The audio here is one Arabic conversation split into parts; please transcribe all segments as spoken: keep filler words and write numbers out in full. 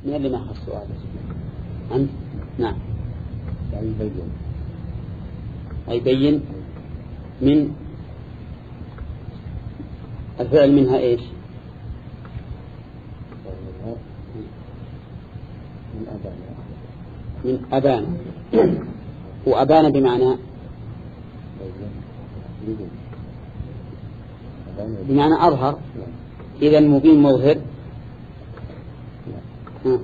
من اللي ما أخذ السؤال أنت؟ نعم. يعني يبين أي بين من الفعل منها إيش؟ من أبانا من أبانا وأبانا بمعنى بمعنى أظهر. إذا المبين مظهر. ها.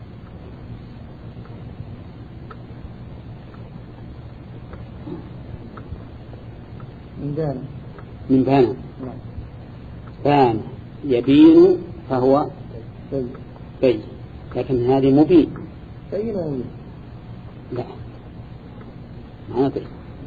من بان من بان بان يبين فهو بين، لكن هذه مبين. بين ومبين لا ما ندري.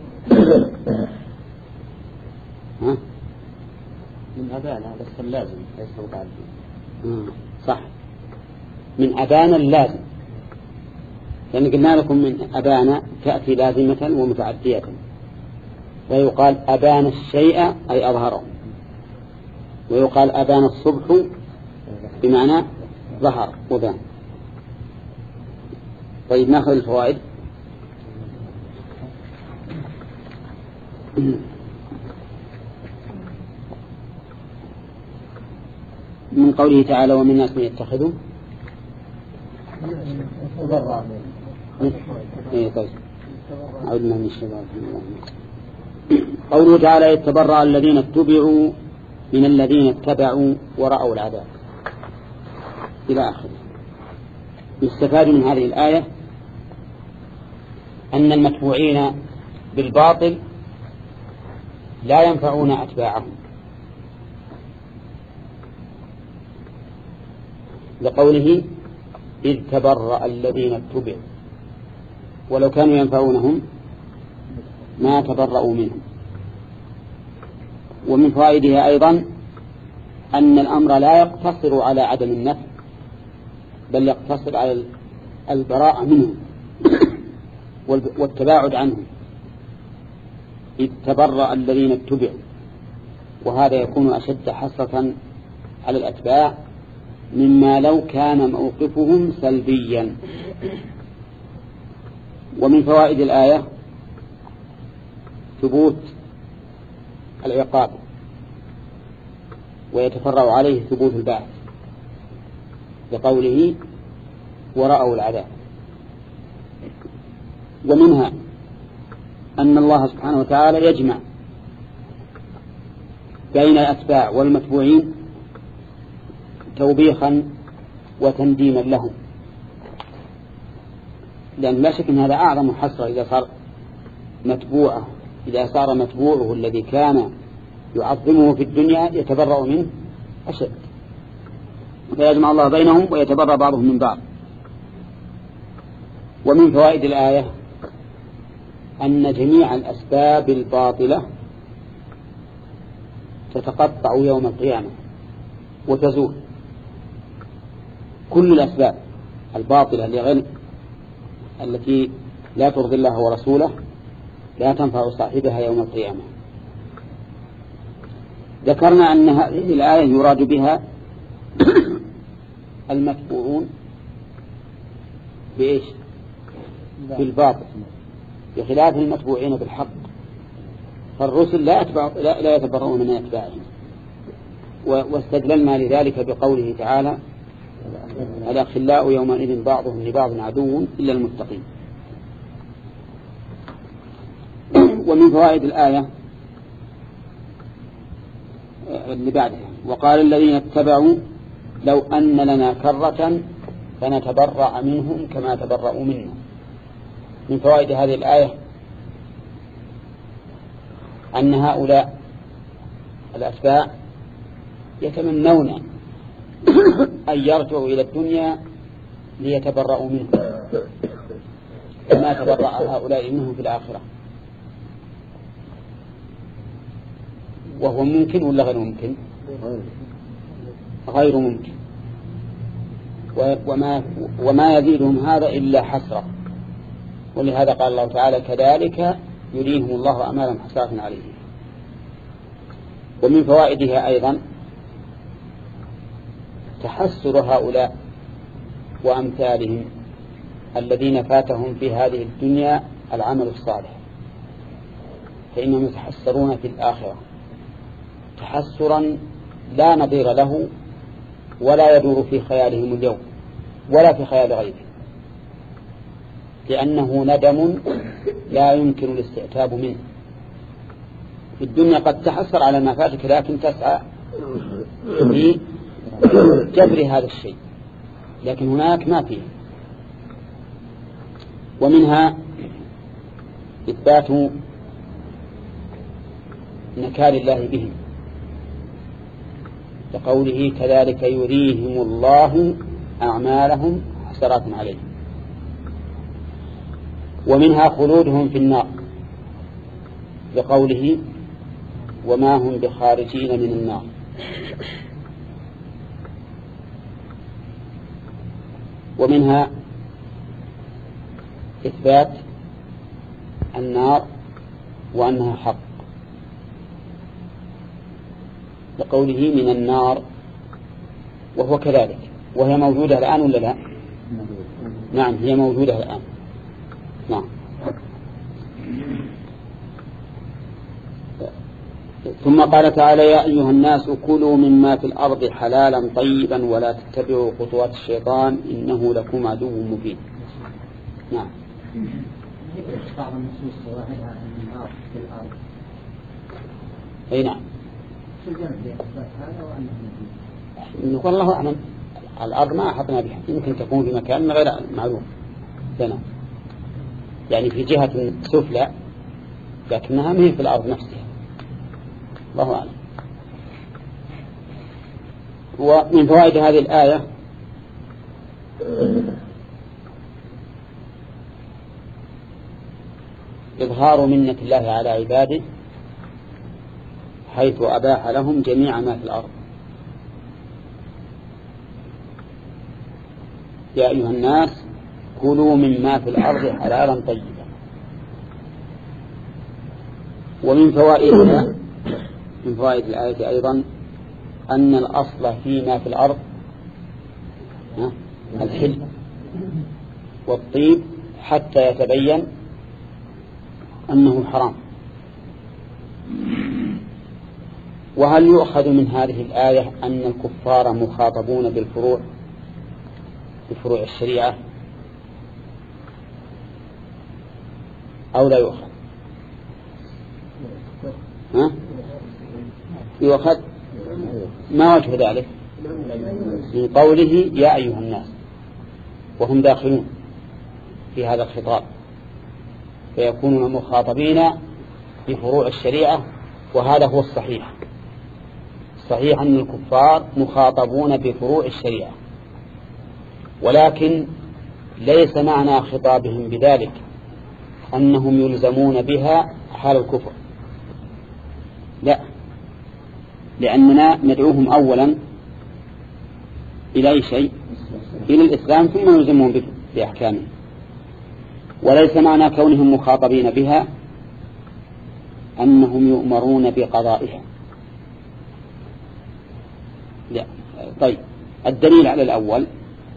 ها من أبانا بس اللازم ليس متعدي. صح من أبانا اللازم، لأن قلنا لكم من أبانا تأتي لازمة ومتعدية، ويقال أبان الشيء أي أظهره، ويقال أبان الصبح بمعنى ظهر وبان. طيب ناخذ الفوائد. من قوله تعالى ومن الناس من يتخذوا ايه طيب عودنا من الشباب. قوله تعالى يتبرأ الذين اتبعوا من الذين اتبعوا ورأوا العذاب إلى آخره. يستفاد من هذه الآية أن المتبوعين بالباطل لا ينفعون أتباعهم، لقوله إذ تبرأ الذين اتبعوا، ولو كانوا ينفعونهم ما تبرأوا منهم. ومن فوائدها أيضا أن الأمر لا يقتصر على عدم النفع، بل يقتصر على البراءة منهم والتباعد عنهم. إذ تبرأ الذين اتبعوا، وهذا يكون أشد حسرة على الأتباع مما لو كان موقفهم سلبيا. ومن فوائد الآية ثبوت العقاب ويتفرع عليه ثبوت البعث بقوله ورأوا العذاب. ومنها أن الله سبحانه وتعالى يجمع بين الأتباع والمتبوعين توبيخا وتنديما لهم، لأن لا شك أن هذا أعظم حسرة إذا صار متبوعه إذا صار متبوعه الذي كان يعظمه في الدنيا يتبرأ منه أشد، فيجمع الله بينهم ويتبرأ بعضهم من بعض. ومن فوائد الآية أن جميع الأسباب الباطلة تتقطع يوم القيامة وتزول. كل الأسباب الباطلة لغير التي لا ترضي الله ورسوله لا تنفع صاحبها يوم القيامة. ذكرنا أن هذه الآية يراد بها المتبوعون بإيش؟ بالباطل، بخلاف المتبوعين بالحق. فالرسل لا, أتبع لا, لا يتبرؤون من أتباعهم. واستدللنا لذلك بقوله تعالى الأخلاء يومئذ بعضهم لبعض عدو إلا المتقين. ومن فوائد الآية اللي بعدها وقال الذين اتبعوا لو أن لنا كرة فنتبرأ منهم كما تبرأوا منا. من فوائد هذه الآية أن هؤلاء الأتباع يتمنون أن يرجعوا إلى الدنيا ليتبرأوا منهم كما تبرأ هؤلاء منهم في الآخرة. وهو ممكن ولا غير ممكن؟ غير ممكن. وما, وما يزيدهم هذا إلا حسرة. ولهذا قال الله تعالى كذلك يريهم الله أعمالهم حسرات عليهم. ومن فوائدها أيضا تحسر هؤلاء وأمثالهم الذين فاتهم في هذه الدنيا العمل الصالح، فإنهم يتحسرون في الآخرة تحسرا لا نظير له ولا يدور في خيالهم اليوم ولا في خيال غيره، لأنه ندم لا يمكن الاستعتاب منه. في الدنيا قد تحسر على ما فاتك، لكن تسعى في جبر هذا الشيء، لكن هناك ما فيه. ومنها إثبات نكال الله بهم، لقوله كذلك يريهم الله أعمالهم حسرات عليهم. ومنها خلودهم في النار، لقوله وما هم بخارجين من النار. ومنها إثبات النار وأنها حق، لقوله من النار، وهو كذلك، وهي موجودة الآن ولا لا؟ نعم هي موجودة الآن. نعم. ثم قال تعالى يا أيها الناس كلوا مما في الأرض حلالا طيبا ولا تتبعوا خطوات الشيطان إنه لكم عدو مبين. نعم. بعض النصوص ظاهرها أن النار في الأرض. أي نعم. شو الجمع بين هذا وأنه مبين؟ والله أعلم. الأرض ما أحطنا بها، يمكن تكون في مكان غير معلوم لنا، يعني في جهة سفلى لكنها ما هي في الأرض نفسها، الله أعلم. ومن فوائد هذه الآية إظهار منة الله على عباده حيث أباح لهم جميع ما في الأرض. يا أيها الناس كلوا مما في الأرض حلالا طيبا. ومن فوائدها من فوائد الآية أيضا أن الأصل فيما في الأرض الحل والطيب حتى يتبين أنه حرام. وهل يؤخذ من هذه الآية أن الكفار مخاطبون بالفروع بفروع الشريعة أو لا يؤخذ؟ ها؟ يؤخذ. ما وجه ذلك؟ من قوله يا أيها الناس، وهم داخلون في هذا الخطاب، فيكونون مخاطبين بفروع الشريعة، وهذا هو الصحيح. صحيح أن الكفار مخاطبون بفروع الشريعة، ولكن ليس معنى خطابهم بذلك أنهم يلزمون بها حال الكفر، لا، لأننا ندعوهم أولا إلى أي شيء؟ إلى الإسلام، ثم نلزمهم بأحكامه. وليس معنى كونهم مخاطبين بها أنهم يؤمرون بقضائها، لا. طيب، الدليل على الأول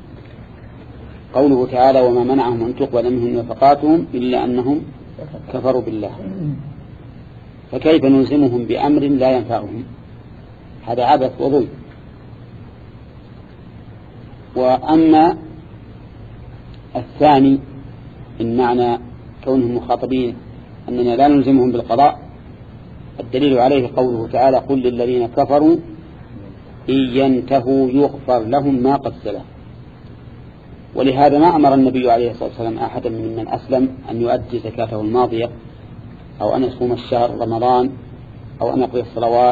قوله تعالى وما منعهم أن تقبل منهم نفقاتهم إلا أنهم كفروا بالله. فكيف نلزمهم بأمر لا ينفعهم؟ هذا عبث وظلم. وأما الثاني إن معنى كونهم مخاطبين أننا لا نلزمهم بالقضاء، الدليل عليه قوله تعالى قل للذين كفروا إن ينتهوا يغفر لهم ما قد سلف. ولهذا ما أمر النبي عليه الصلاة والسلام أحدا من أسلم أن يؤدي زكاته الماضية أو أن يصوم الشهر رمضان أو أن يقضي الصلوات.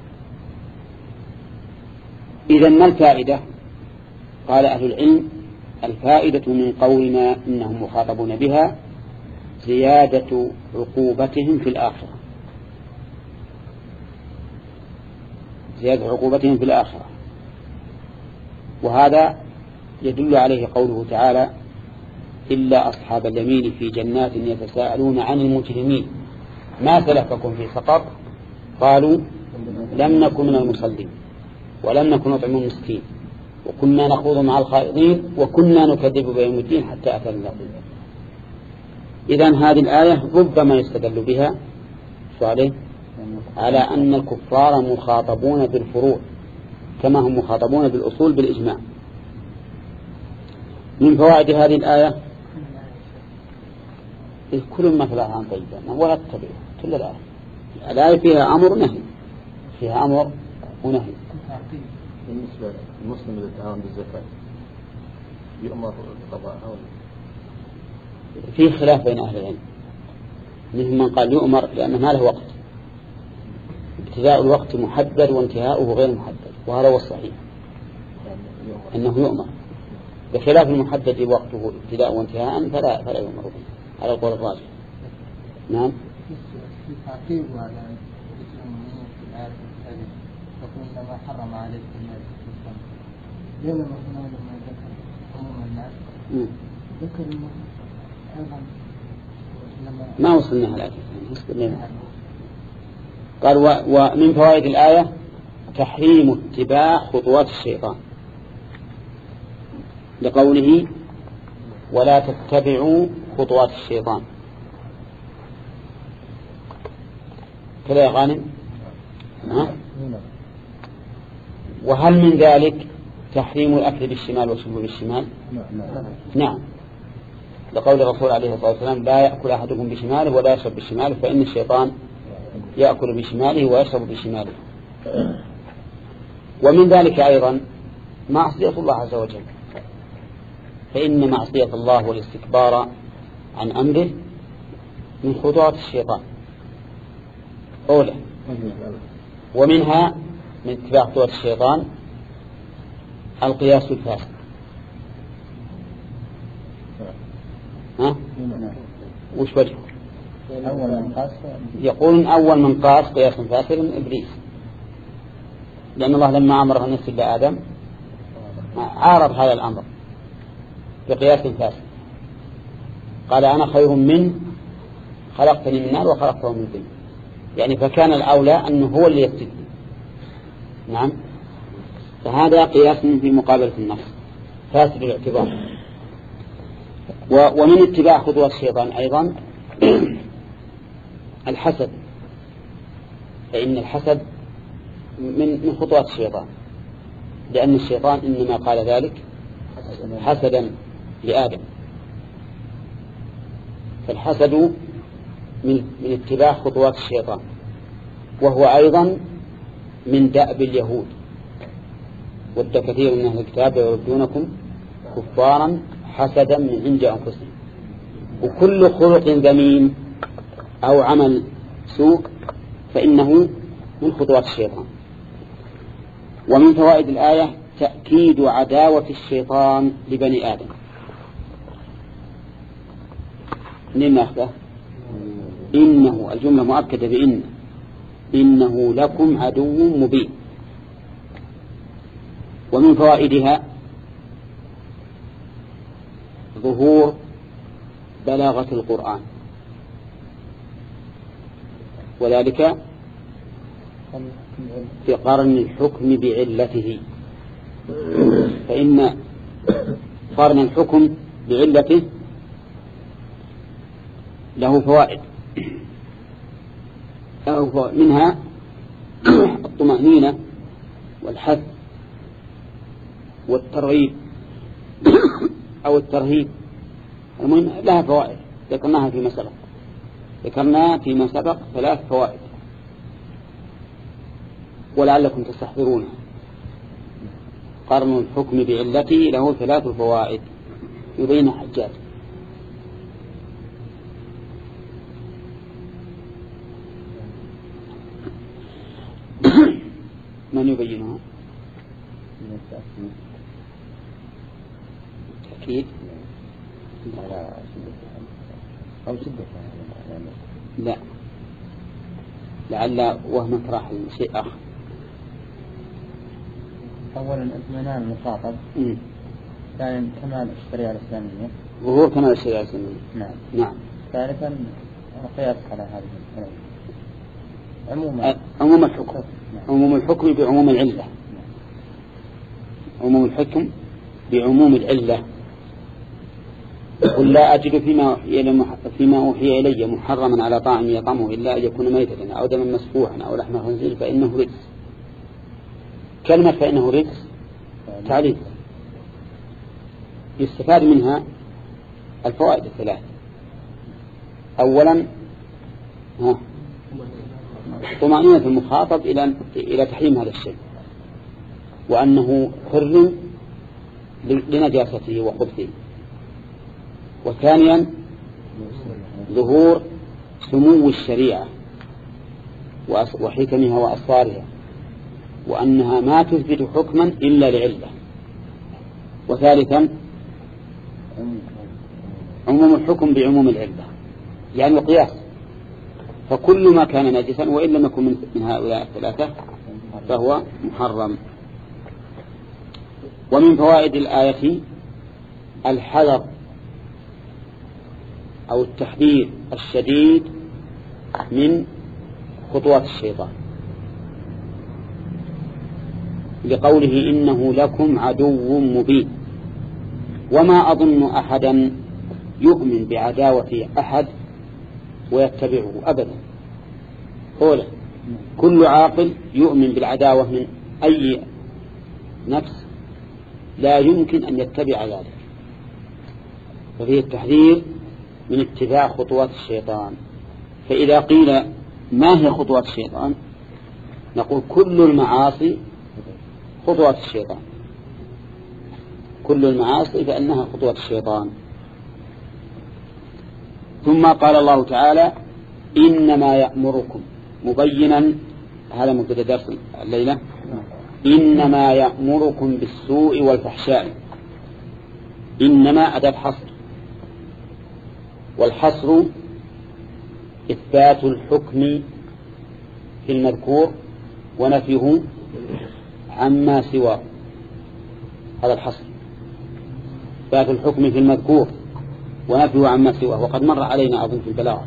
إذن ما الفائدة؟ قال أهل العلم الفائدة من قولنا إنهم مخاطبون بها زيادة عقوبتهم في الآخرة، زيادة عقوبتهم في الآخرة. وهذا يدل عليه قوله تعالى إلا أصحاب اليمين في جنات يتساءلون عن المجرمين ما سلككم في سقر قالوا لم نكن من المصلين ولم نكن نطعم المسكين وكنا نخوض مع الخائضين وكنا نكذب بيوم الدين حتى أتانا اليقين. إذن هذه الآية ربما يستدل بها عليه على أن الكفار مخاطبون بالفروع كما هم مخاطبون بالأصول بالإجماع. من فوائد هذه الآية كل ما فلاها عن طيبا ولا تتبعه كل الآية. الآية فيها أمر ونهي، فيها أمر ونهي. بالنسبة للمسلم إذا تعاون بالزكاة يؤمر بقضائها؟ في خلاف بين أهل العلم، منهم من قال يؤمر لأنه ما له وقت، ابتداء الوقت محدد وانتهاؤه غير محدد، وهذا هو الصحيح أنه يؤمر، بخلاف المحدد وقته ابتداء وانتهاء فلا فلا يؤمر به على القول الراجح. نعم. في تعقيب على المؤمنين في الآية الثانية يقول إنما حرم عليكم الناس بينما هنا لما ذكر عموم الناس ذكر إنه أيضا ما وصلنا على الآية. قال ومن فوائد الآية تحريم اتباع خطوات الشيطان لقوله ولا تتبعوا خطوات الشيطان. كذا يا غانم؟ ها؟ وهل من ذلك تحريم الأكل بالشمال والشرب بالشمال؟ نعم، لقول الرسول عليه الصلاة والسلام لا يأكل أحدكم بشماله ولا يشرب بشماله فإن الشيطان يأكل بشماله ويشرب بشماله. ومن ذلك أيضا معصية الله عز وجل، فإن معصية الله والاستكبار عن أمره من خطوات الشيطان أولى. ومنها من اتباع خطوات الشيطان القياس الفاسد. ها؟ وش وجهه؟ يقول أول من قاس قياس فاسد من إبليس، لأن الله لما أمره أن يسجد لآدم عارض هذا الأمر بقياس فاسد، قال أنا خير منه خلقتني من نار وخلقته من طين، يعني فكان الأولى أنه هو اللي يسجد. نعم، فهذا قياس في مقابلة النص فاسد الاعتبار. ومن اتباع خطوات الشيطان أيضا الحسد، فإن الحسد من من خطوات الشيطان، لأن الشيطان إنما قال ذلك حسدا لآدم. فالحسد من من اتباع خطوات الشيطان، وهو أيضا من دأب اليهود، ود كثير من أهل الكتاب يردونكم كفارا حسدا من عند أنفسهم. وكل خلق ذميم أو عمل سوء فإنه من خطوات الشيطان. ومن فوائد الآية تأكيد عداوة الشيطان لبني آدم. من ناخذه؟ إنه الجملة مؤكدة بإن إنه لكم عدو مبين. ومن فوائدها ظهور بلاغة القرآن، وذلك في قرن الحكم بعلته، فإن قرن الحكم بعلته له فوائد، منها الطمأنينة والحث والترغيب أو الترهيب. المهم لها فوائد ذكرناها فيما سبق، ذكرنا فيما سبق ثلاث فوائد ولعلكم تستحضرونها. قرن الحكم بعلته له ثلاث فوائد يبين حجاج. من يبينها؟ تأكيد أو شدة لا، لعل وهمك راح شيء آخر. أولا اطمئنان المخاطب، ثانيا كمال الشريعة الإسلامية، ظهور كمال الشريعة الإسلامية. نعم نعم. ثالثا قياس على هذه الكلام. عموما عموم الحكم، عموم الحكم بعموم العلة. عموم الحكم بعموم العلة. قل لا أجد فيما فيما أوحي إلي محرما على طاعم يطعمه إلا أن يكون ميتة أو دما مسفوحا أو لحم خنزير فإنه رجس. كلمة فإنه رجس تعليل يستفاد منها الفوائد الثلاث. أولا طمأنينة المخاطب إلى إلى تحريم هذا الشيء وأنه حر لنجاسته وخبثه. وثانيا ظهور سمو الشريعة وحكمها وأسرارها وأنها ما تثبت حكما إلا لعلة. وثالثا عموم الحكم بعموم العلة يعني القياس، فكل ما كان نجسا وإن لم يكن من هؤلاء الثلاثة فهو محرم. ومن فوائد الآية الحذر أو التحذير الشديد من خطوات الشيطان لقوله إنه لكم عدو مبين. وما أظن أحدا يؤمن بعداوة أحد ويتبعه أبدا. أولا كل عاقل يؤمن بالعداوة من أي نفس لا يمكن أن يتبع ذلك. ففيه التحذير من اتباع خطوات الشيطان. فإذا قيل ما هي خطوات الشيطان نقول كل المعاصي خطوات الشيطان، كل المعاصي فإنها خطوات الشيطان. ثم قال الله تعالى إنما يأمركم مبينا، هذا مبتدأ درس الليلة، إنما يأمركم بالسوء والفحشاء. إنما أداة حصر، والحصر إثبات الحكم في المذكور ونفيه عما سواه، هذا الحصر إثبات الحكم في المذكور ونفيه عما سواه. وقد مر علينا أظن في البلاغة.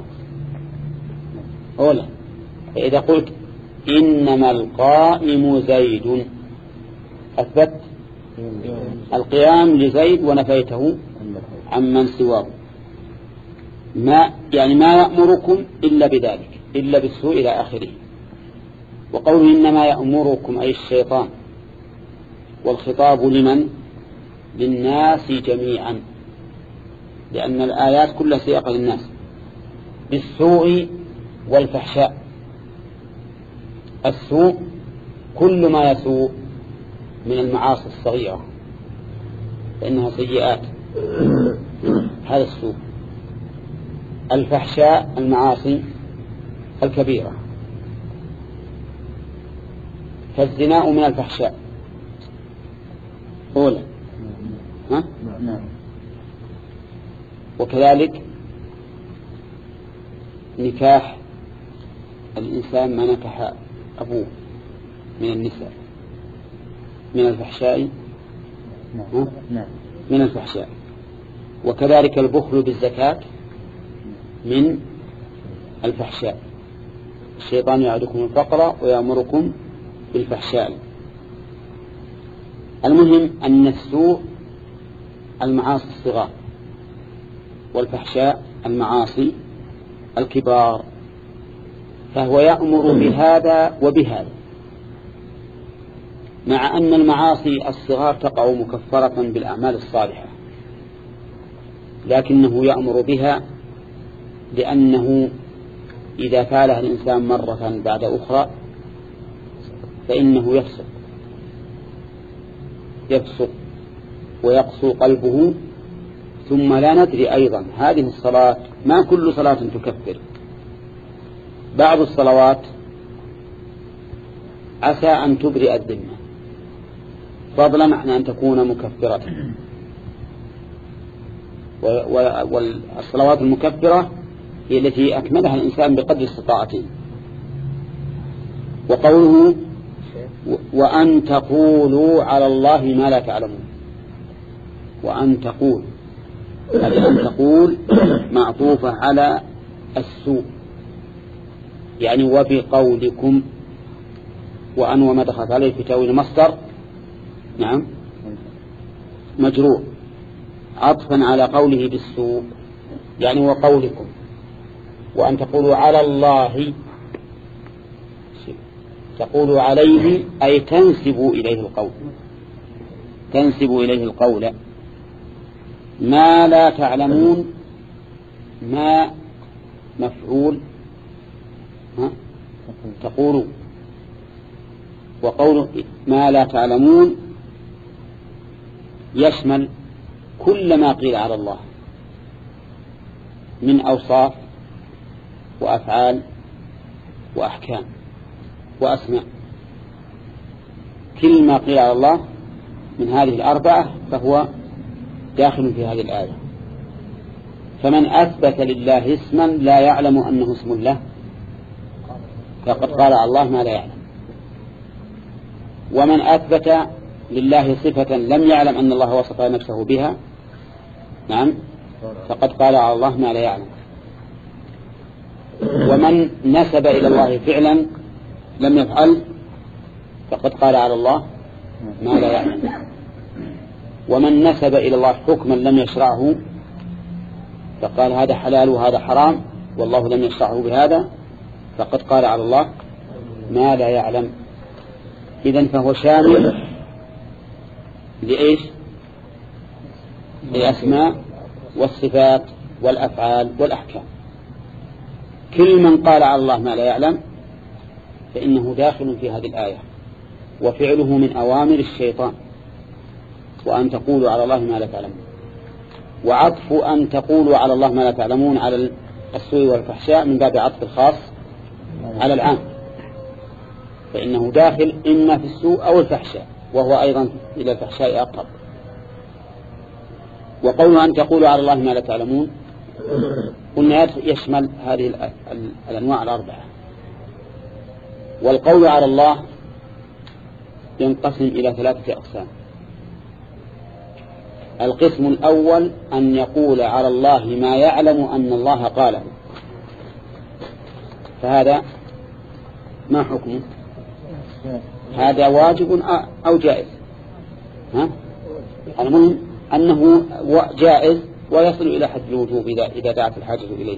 أولا فإذا قلت إنما القائم زيد أثبت القيام لزيد ونفيته عمن سواه، ما يعني ما يأمركم إلا بذلك إلا بالسوء إلى آخره. وقوله إنما يأمركم أي الشيطان، والخطاب لمن؟ للناس جميعا، لأن الآيات كلها سياق للناس، بالسوء والفحشاء. السوء كل ما يسوء من المعاصي الصغيرة فإنها سيئات، هذا السوء. الفحشاء المعاصي الكبيرة، فالزنا من الفحشاء أولا، ها؟ وكذلك نكاح الإنسان ما نكح أبوه من النساء من الفحشاء، من الفحشاء. وكذلك البخل بالزكاة من الفحشاء. الشيطان يعدكم الفقر ويأمركم بالفحشاء. المهم أن السوء المعاصي الصغار، والفحشاء المعاصي الكبار، فهو يأمر بهذا وبهذا، مع أن المعاصي الصغار تقع مكفرة بالأعمال الصالحة، لكنه يأمر بها لأنه إذا فعلها الإنسان مرة بعد أخرى فإنه يفسق يفسق ويقسو قلبه. ثم لا ندري أيضا هذه الصلاة ما كل صلاة تكفر، بعض الصلوات عسى أن تبرئ الذمة فضلا عن أن تكون مكفرة. والصلوات المكفرة هي التي أكملها الإنسان بقدر استطاعته. وقوله وأن تقولوا على الله ما لا تعلمون، وأن تقول، هذا أن تقول معطوفة على السوء، يعني وبقولكم، وأن وما دخلت عليه في تأويل مصدر، نعم مجرور عطفا على قوله بالسوء، يعني وقولكم، وأن تقولوا على الله، تقولوا عليه أي تنسبوا إليه القول، تنسبوا إليه القول. ما لا تعلمون، ما مفعول ها؟ تقولوا، وقول ما لا تعلمون يشمل كل ما قيل على الله من أوصاف وأفعال وأحكام وأسماء، كل ما قيل على الله من هذه الأربعة فهو داخل في هذه الآية. فمن أثبت لله اسما لا يعلم أنه اسم له فقد قال على الله ما لا يعلم، ومن أثبت لله صفة لم يعلم أن الله وصف نفسه بها نعم فقد قال على الله ما لا يعلم، ومن نسب إلى الله فعلا لم يفعل فقد قال على الله ما لا يعلم، ومن نسب إلى الله حكما لم يشرعه فقال هذا حلال وهذا حرام والله لم يشرعه بهذا فقد قال على الله ما لا يعلم. إذن فهو شامل لإيش؟ للأسماء والصفات والأفعال والأحكام. كل من قال على الله ما لا يعلم فإنه داخل في هذه الآية، وفعله من أوامر الشيطان، وأن تقولوا على الله ما لا تعلمون. وعطف أن تقولوا على الله ما لا تعلمون على السوء والفحشاء من باب عطف الخاص على العام، فإنه داخل إما في السوء أو الفحشاء، وهو أيضا إلى الفحشاء أقرب. وقول أن تقولوا على الله ما لا تعلمون قلنا يشمل هذه الأنواع الأربعة. والقول على الله ينقسم إلى ثلاثة أقسام. القسم الأول أن يقول على الله ما يعلم أن الله قاله، فهذا ما حكمه؟ هذا واجب أو جائز؟ ها؟ المهم أنه جائز ويصل إلى حد الوجوب إذا دعت الحاجة إليه.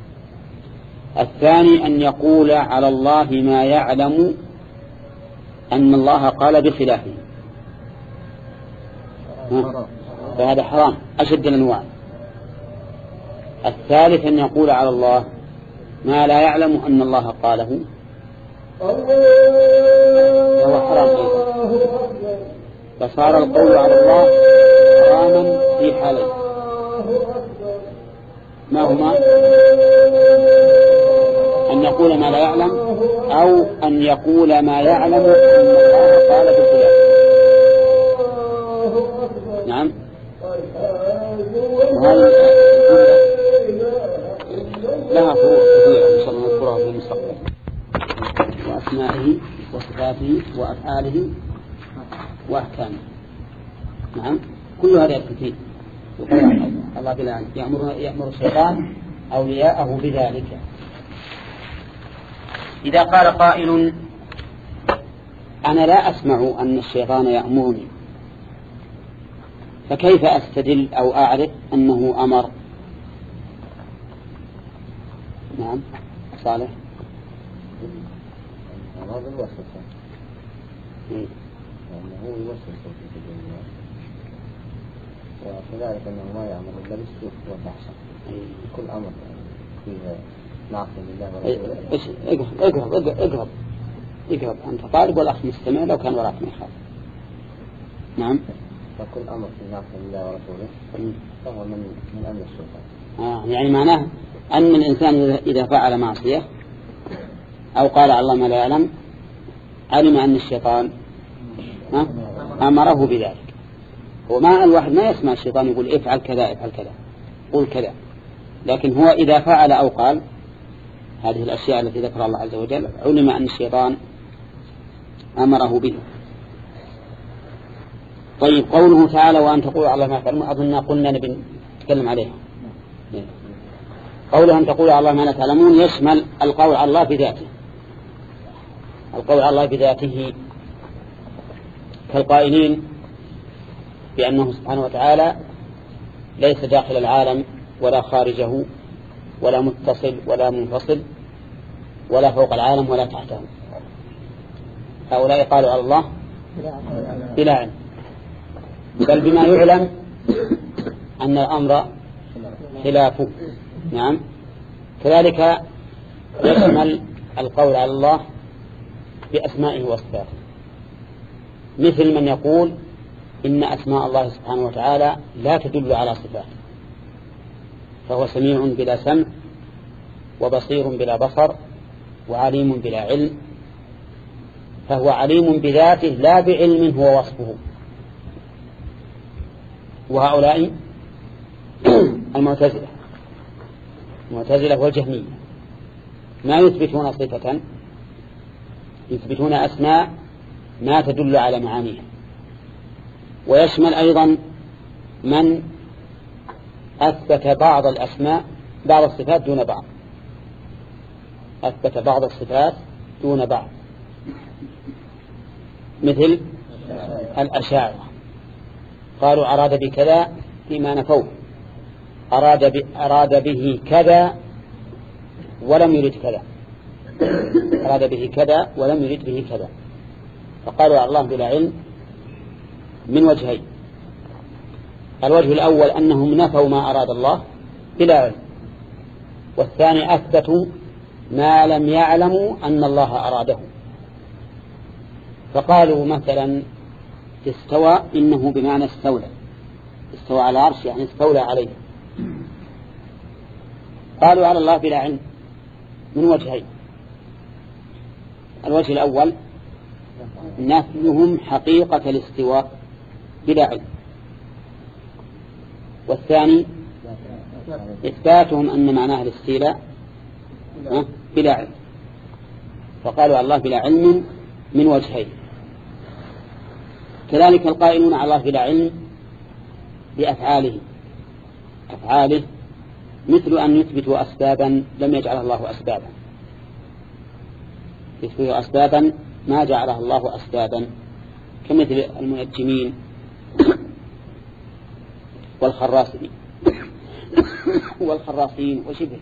الثاني أن يقول على الله ما يعلم أن الله قال بخلافه، فهذا حرام أشد الأنواع. الثالث أن يقول على الله ما لا يعلم أن الله قاله، فهو حرام أيضا. فصار القول على الله حراما في حالين، ما هما؟ أن يقول ما لا يعلم، أو أن يقول ما يعلم أن الله قال بخلافه. نعم. وهذه لها فروع كثيرة إن شاء الله نذكرها في المستقبل، وأسمائه وصفاته وأفعاله وأحكامه. نعم كل هذا كثير. الله بلا يأمر يأمر الشيطان أولياءه بذلك. إذا قال قائل أنا لا أسمع أن الشيطان يأمرني، فكيف أستدل أو أعرف أنه أمر؟ نعم صالح. هذا الوسوسة لأنه هو يوسوس في الدنيا، وكذلك أنه ما يأمر إلا بالسوء والفحشاء. كل أمر فيه معصية لله ورسوله. اقرب اقرب اقرب اقرب أنت طالب والأخ مستمع لو كان وراك ما يخاف. نعم. فكل أمر في معصية لله ورسوله فهو من من أمر الشيطان. آه يعني معناه أن الإنسان إذا فعل معصية أو قال على الله ما لا يعلم علم أن الشيطان أمره بذلك. وما الواحد ما يسمع الشيطان يقول افعل كذا افعل كذا قل كذا، لكن هو إذا فعل أو قال هذه الأشياء التي ذكر الله عز وجل علم أن الشيطان أمره به. طيب قوله تعالى وأن تقول على ما تعلمون أظن قلنا نبي نتكلم عليها. قوله أن تقول على ما لا تعلمون يشمل القول على الله بذاته، القول على الله بذاته كالقائلين بأنه سبحانه وتعالى ليس داخل العالم ولا خارجه ولا متصل ولا منفصل ولا فوق العالم ولا تحته. هؤلاء قالوا على الله بلا علم، بل بما يعلم أن الأمر خلافه. نعم. كذلك يشمل القول على الله بأسمائه وصفاته، مثل من يقول إن أسماء الله سبحانه وتعالى لا تدل على صفاته، فهو سميع بلا سمع وبصير بلا بصر وعليم بلا علم، فهو عليم بذاته لا بعلم هو وصفه. وهؤلاء المعتزلة المعتزلة والجهمية ما يثبتون صفة، يثبتون أسماء ما تدل على معانيها. ويشمل أيضا من أثبت بعض الأسماء بعض الصفات دون بعض، أثبت بعض الصفات دون بعض، مثل الأشاعرة قالوا أراد بكذا فيما نفوه، أراد, أراد به كذا ولم يرد كذا، أراد به كذا ولم يرد به كذا، فقالوا على الله بلا علم من وجهين. الوجه الأول أنهم نفوا ما أراد الله بلا علم، والثاني أثبتوا ما لم يعلموا أن الله أراده. فقالوا مثلا استوى إنه بمعنى استولى، استوى على العرش يعني استولى عليه، قالوا على الله بلا علم من وجهين. الوجه الأول نفيهم حقيقة الاستواء بلا علم، والثاني إثباتهم أن معناه الاستيلاء بلا علم، فقالوا على الله بلا علم من وجهين. كذلك القائلون على الله بلا علم بأفعاله، أفعاله مثل أن يثبتوا أسبابا لم يجعلها الله أسبابا، يثبتوا أسبابا ما جعلها الله أسبابا، كمثل المنجمين والخراسين والخراسين وشبه.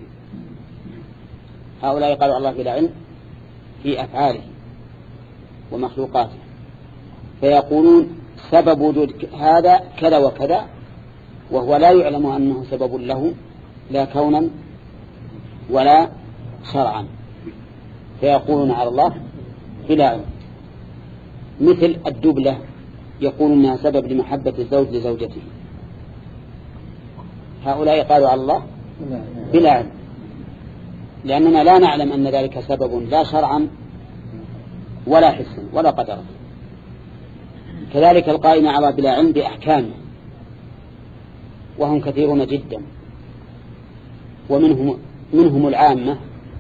هؤلاء قالوا الله بلا علم في أفعاله ومخلوقاته، فيقولون سبب وجود هذا كذا وكذا، وهو لا يعلم أنه سبب له لا كونا ولا شرعا، فيقولون على الله بلا علم. مثل الدبلة يقول أنها سبب لمحبة الزوج لزوجته، هؤلاء قالوا على الله بلا علم، لأننا لا نعلم أن ذلك سبب لا شرعا ولا حسا ولا قدرا. كذلك القائمين على بلا علم بأحكامه، وهم كثيرون جدا، ومنهم منهم العامة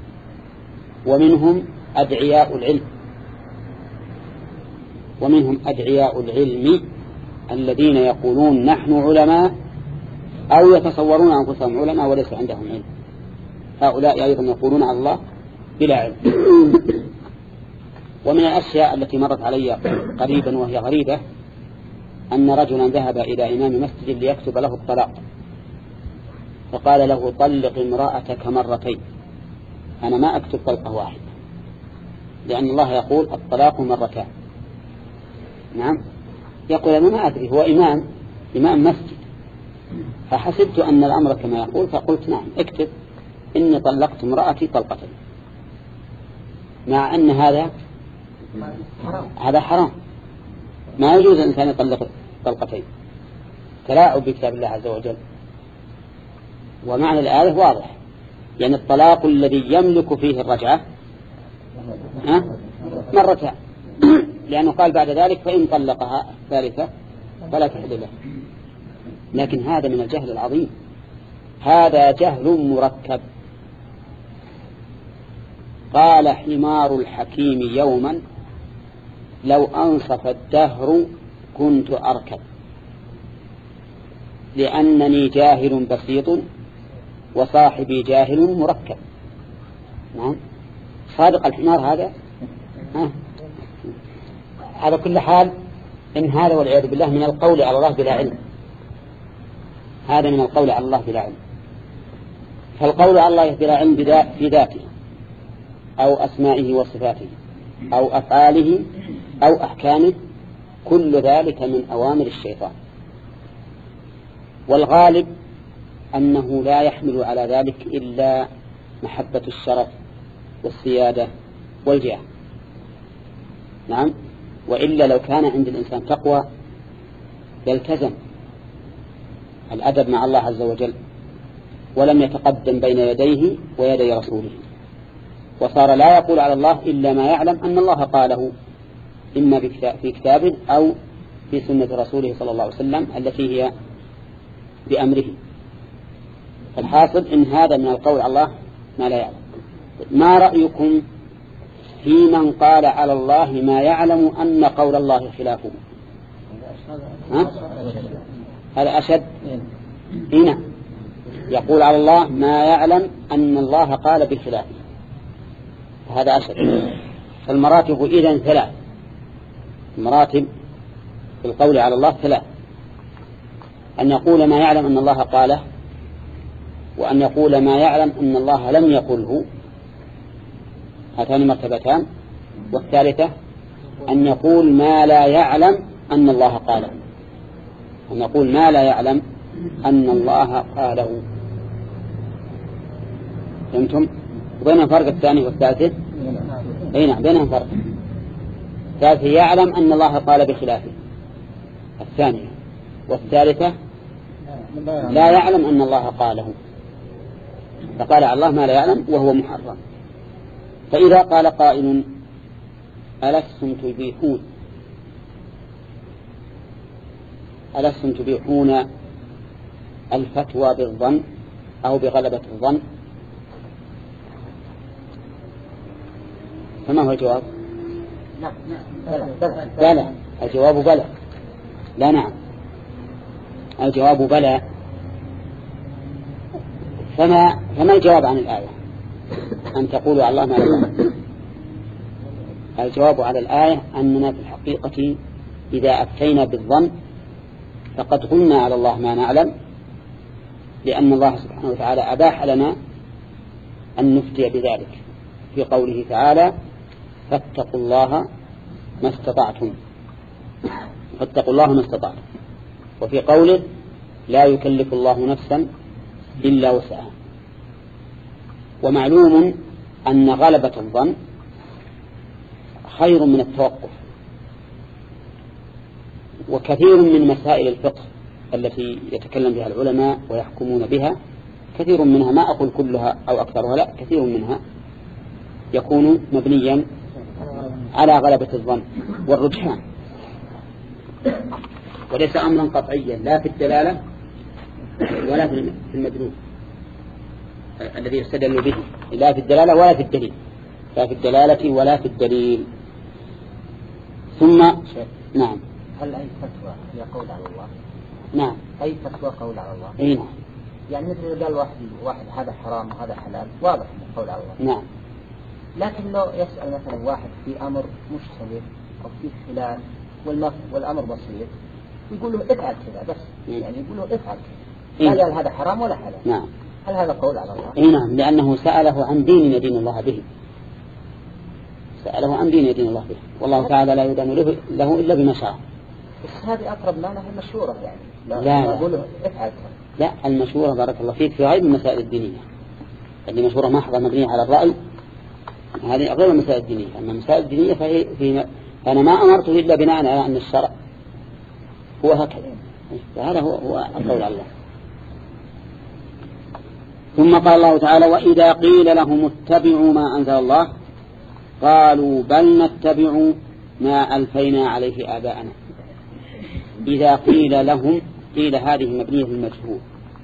ومنهم أدعياء العلم، ومنهم أدعياء العلم الذين يقولون نحن علماء أو يتصورون أنفسهم علماء وليس عندهم علم، هؤلاء أيضا يقولون على الله بلا علم. ومن الأشياء التي مرت علي قريبا وهي غريبة أن رجلا ذهب إلى إمام مسجد ليكتب له الطلاق، فقال له طلق امرأتك مرتين، أنا ما أكتب طلقة واحدة، لأن الله يقول الطلاق مرتان. نعم. يقول أنا ما أدري، هو إمام إمام مسجد، فحسبت أن الأمر كما يقول، فقلت نعم اكتب إني طلقت امرأتي طلقتين، مع أن هذا هذا حرام، ما يجوز الإنسان يطلق طلقتين، تلاعب بكتاب الله عز وجل. ومعنى الآية واضح، يعني الطلاق الذي يملك فيه الرجعة مرتان، لأنه قال بعد ذلك فإن طلقها ثالثة فلا تحل له. لكن هذا من الجهل العظيم، هذا جهل مركب. قال حمار الحكيم يوما لو أنصف الدهر كنت أركب، لأنني جاهل بسيط وصاحبي جاهل مركب. نعم، صادق الحمار هذا. ها. على كل حال إن هذا والعياذ بالله من القول على الله بلا علم، هذا من القول على الله بلا علم. فالقول على الله بلا علم في ذاته أو أسمائه وصفاته أو أفعاله أو أحكامه، كل ذلك من أوامر الشيطان، والغالب أنه لا يحمل على ذلك إلا محبة الشرف والسيادة والجاه. نعم، وإلا لو كان عند الإنسان تقوى يلتزم الأدب مع الله عز وجل ولم يتقدم بين يديه ويدي رسوله، وصار لا يقول على الله إلا ما يعلم أن الله قاله إما في كتابه أو في سنة رسوله صلى الله عليه وسلم التي هي بأمره. الحاصل إن هذا من القول على الله ما لا يعلم. ما رأيكم في من قال على الله ما يعلم أن قول الله خلافه؟ ها؟ هذا أشد. هنا يقول على الله ما يعلم أن الله قال بخلافه، هذا أشد. فالمراتب إذن ثلاث، المراتب في القول على الله ثلاث: أن يقول ما يعلم أن الله قاله، وأن يقول ما يعلم أن الله لم يقله، هاتان مرتبتان. والثالثة أن يقول ما لا يعلم أن الله قاله، أن يقول ما لا يعلم أن الله قاله. فهمتم؟ وبين الفرق الثاني والثالث؟ أي نعم، بينهم فرق. الثالثة يعلم أن الله قال بخلافه، الثانية. والثالثة لا يعلم أن الله قاله، فقال على الله ما لا يعلم وهو محرم. فإذا قال قائل ألستم تبيحون ألستم تبيحون الفتوى بالظن أو بغلبة الظن، فما هو الجواب؟ لا لا، الجواب بلى. لا نعم، الجواب بلى. فما, فما الجواب عن الآية أن تقولوا على الله ما لا يعلم؟ الجواب على الآية أننا في الحقيقة إذا أفتينا بالظن فقد قلنا على الله ما نعلم، لأن الله سبحانه وتعالى أباح لنا أن نفتي بذلك في قوله تعالى فاتقوا الله ما استطعتم، فاتقوا الله ما استطعتم. وفي قوله لا يكلف الله نفسا إلا وسعها. ومعلوم أن غلبة الظن خير من التوقف. وكثير من مسائل الفقه التي يتكلم بها العلماء ويحكمون بها، كثير منها، ما أقول كلها أو أكثرها، لا، كثير منها يكون مبنيا على غلبة الظن والرجحان، وليس أمرا قطعيا لا في الدلالة ولا في المدلول الذي يستدل به، لا في الدلالة ولا في الدليل، لا في الدلالة ولا في الدليل. ثم نعم، هل أي فتوى هي قول على الله؟ نعم، أي فتوى قول على الله؟ أي نعم. يعني مثل قال واحد واحد هذا حرام وهذا حلال، واضح قول على الله. نعم. لكن لو يسأل مثلا واحد في أمر مشتبه أو في خلاف والأمر بسيط، يقول له افعل كذا بس، يعني يقول له افعل كذا، لا قال هذا حرام ولا حلال. نعم. هل هذا قول على الله؟ اي نعم، لأنه سأله عن دين يدين الله به، سأله عن دين يدين الله به، والله تعالى لا يدان له إلا بما شاء. بس هذه أقرب معناها المشورة، يعني لا لا, لا. أقول له افعل كذا. لا، المشورة بارك الله فيك في غير المسائل الدينية، اللي مشورة محضة مبنية على الرأي هذه غير المسائل الدينية. أما المسائل الدينية فهي في أنا ما أمرته إلا بناء على أن الشرع هو هكذا، فهذا هو, هو القول على الله. ثم قال الله تعالى وإذا قيل لهم اتبعوا ما أنزل الله قالوا بل نتبع ما ألفينا عليه آباءنا. إذا قيل لهم، قيل هذه مبنية للمجهول،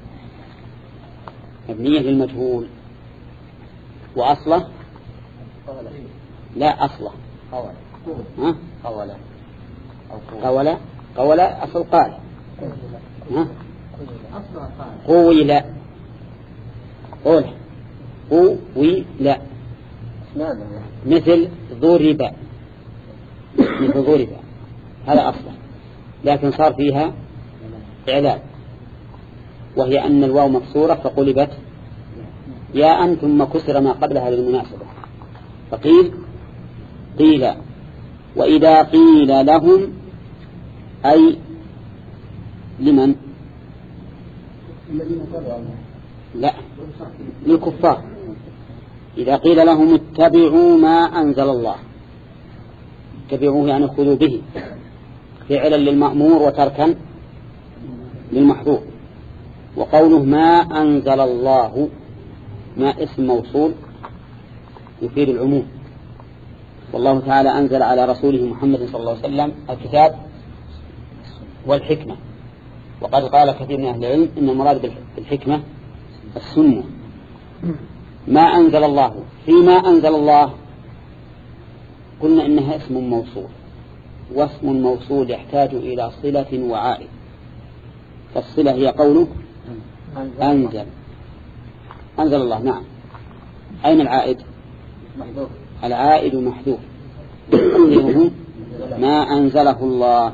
مبنية للمجهول، وأصله لا أصله ها قولا قولا قولا أصل قال ها قوي قول قوي لا مثل ضرب، مثل ضرب، هذا أصله. لكن صار فيها إعلان، وهي أن الواو مكسورة فقلبت يا أن ثم كسر ما قبلها للمناسبة، فقيل قيل. وإذا قيل لهم أي لمن؟ لا، للكفار. إذا قيل لهم اتبعوا ما أنزل الله، اتبعوه يعني خذوا به، فعلا للمأمور وتركا للمحظور. وقوله ما أنزل الله، ما اسم موصول يفيد العموم، والله تعالى أنزل على رسوله محمد صلى الله عليه وسلم الكتاب والحكمة. وقد قال كثير من أهل العلم إن المراد بالحكمة السنة. ما أنزل الله، فيما أنزل الله قلنا إنها اسم موصول، واسم موصول يحتاج إلى صلة وعائد، فالصلة هي قوله أنزل أنزل الله. نعم، أين العائد؟ محذوف. العائد محذوف، ما أنزله الله.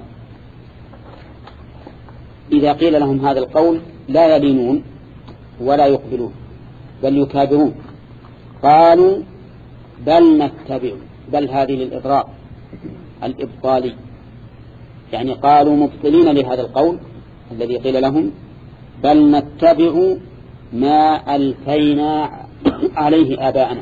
إذا قيل لهم هذا القول لا يلينون ولا يقبلون بل يكابرون، قالوا بل نتبع، بل هذه للإضراب الإبطالي، يعني قالوا مبطلين لهذا القول الذي قيل لهم، بل نتبع ما ألفينا عليه آباءنا.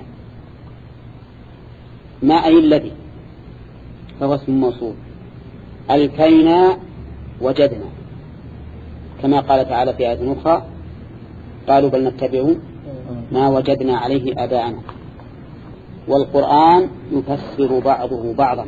ما أي الذي، فهو اسم موصول، ألفينا وجدنا، كما قال تعالى في آية أخرى قالوا بل نتبع ما وجدنا عليه آباءنا. والقرآن يفسر بعضه بعضا،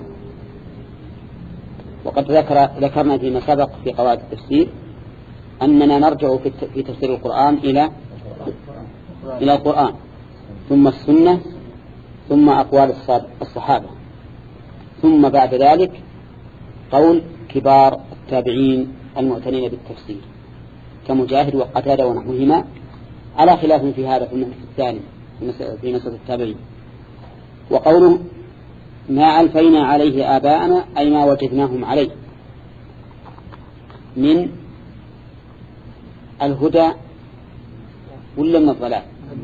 وقد ذكر ذكرنا فيما سبق في قواعد التفسير أننا نرجع في تفسير القرآن إلى إلى القرآن ثم السنة ثم أقوال الصحابة، ثم بعد ذلك قول كبار التابعين المعتنين بالتفسير كمجاهد وقتادة ونحوهما، على خلاف في هذا في المنهج الثاني في مسألة التابعين. وقوله ما ألفينا عليه آباءنا أي ما وجدناهم عليه من الهدى ولا من الضلال؟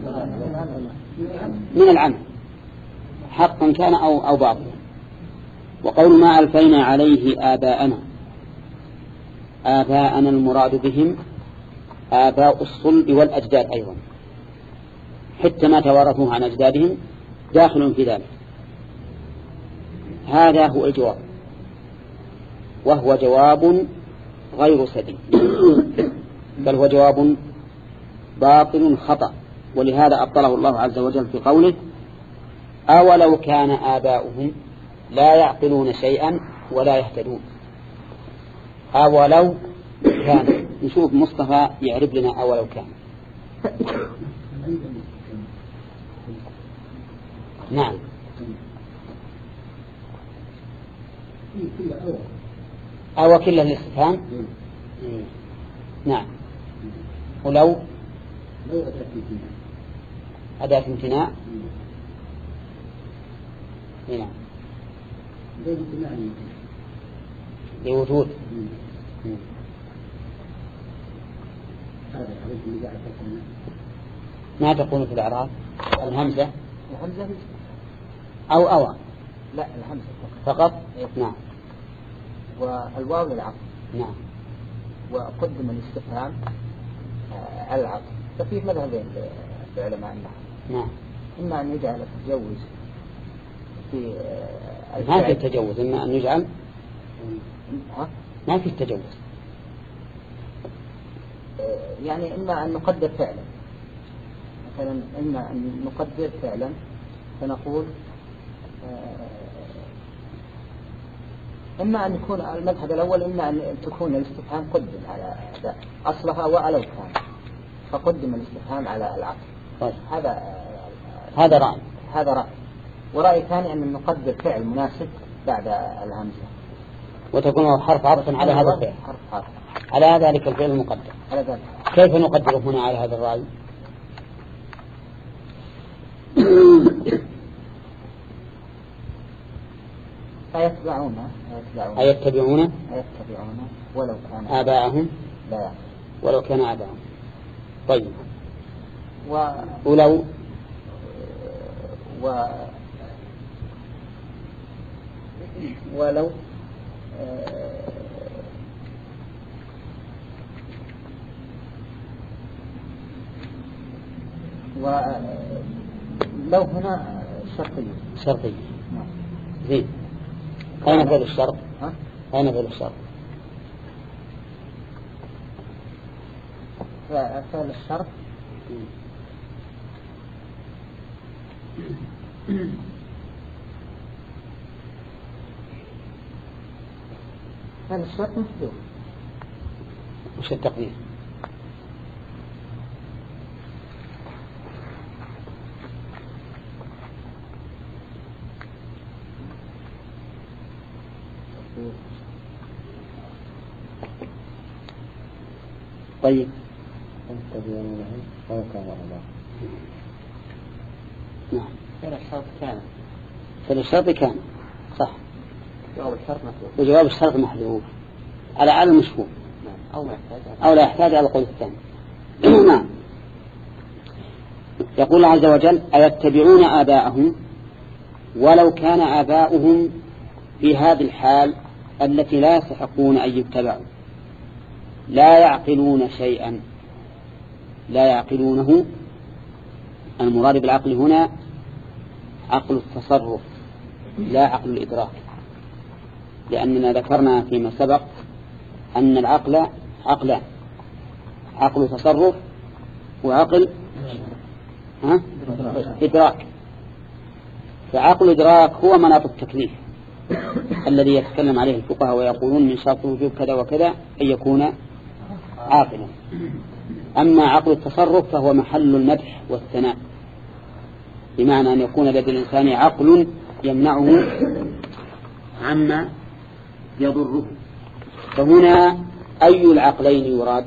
من العمل، حقا كان أو, أو باطلا. وقول ما ألفينا عليه آباءنا، آباءنا المراد بهم آباء الصلب والأجداد أيضا، حتى ما توارثوه عن أجدادهم داخل في ذلك. هذا هو الجواب، وهو جواب غير سديد، بل هو جواب باطل خطأ، ولهذا أبطله الله عز وجل في قوله أولو كان آباؤهم لا يعقلون شيئا ولا يهتدون. أولو كان، نشوف مصطفى يعرف لنا أولو كان. نعم، أو كله الاستفهام. نعم، ولو أداة امتناع. نعم، لوجود. ما تكون في الأعراف الهمزة الهمزة أو أوى؟ لا، الهمزة فقط. نعم، والواو للعطف. نعم، وقدم الاستفهام على العطف. ففيه مذهبين لعلماء النحو. نعم، إما أن يجعل التجوز في ما في التجوز، إما أن يجعل ها؟ ما في التجوز، يعني إما أن نقدر فعلا، مثلا إما أن نقدر فعلا فنقول إما أن يكون المذهب الأول إما أن تكون الاستفهام قدم على أصلها وألو كان، فقدم الاستفهام على العطف. طيب. هذا هذا رأي هذا رأي ورأي ثاني أن نقدر فعل مناسب بعد الهمزة وتكون حرف عطف على هذا الفعل، حرف عطف على ذلك الفعل المقدر. على ذلك. كيف نقدره هنا على هذا الرأي؟ أيتبعون أيتبعون أيتبعون ولو كان آباءهم لا يعقلون ولو كان آباءهم. طيب و... ولو و... ولو ولو هنا شرطية شرطية. زين. أين فعل الشرط؟ ها؟ أين فعل الشرط؟ فعل الشرط فعل الشرط محذوف. وش التقدير؟ طيب ولو كان آباءهم. نعم. فعل الشرط كان فعل الشرط كان صح. جواب الشرط محذوف. وجواب الشرط محذوف على على المشهور أو لا يحتاج أو لا يحتاج على القول الثاني. نعم. يقول الله عز وجل أيتبعون آباءهم ولو كان آباؤهم في هذه الحال التي لا يستحقون أن يتبعوا لا يعقلون شيئا. لا يعقلونه المراد بالعقل هنا عقل التصرف لا عقل الإدراك، لأننا ذكرنا فيما سبق أن العقل عقلان: عقل تصرف وعقل ها؟ إدراك. فعقل الإدراك هو مناط التكليف الذي يتكلم عليه الفقهاء ويقولون من شرط وجوب كذا وكذا أن يكون عاقلا. أما عقل التصرف فهو محل المدح والثناء، بمعنى أن يكون لدى الإنسان عقل يمنعه عما يضره. فهنا أي العقلين يراد؟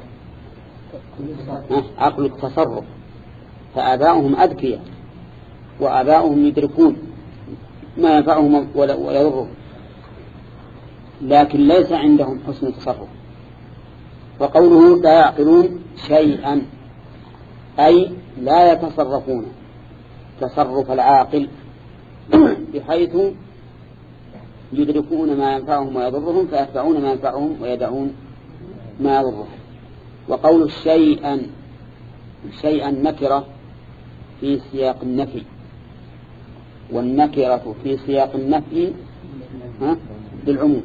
عقل التصرف، فآباؤهم أذكياء وآباؤهم يدركون ما ينفعهم ويضرهم، لكن ليس عندهم حسن التصرف. وقوله لا يعقلون شيئا أي لا يتصرفون تصرف العاقل بحيث يدركون ما ينفعهم ويضرهم فيتبعون ما ينفعهم ويدعون ما يضرهم. وقول شيئا شيئا نكرة في سياق النفي، والنكرة في سياق النفي بالعموم.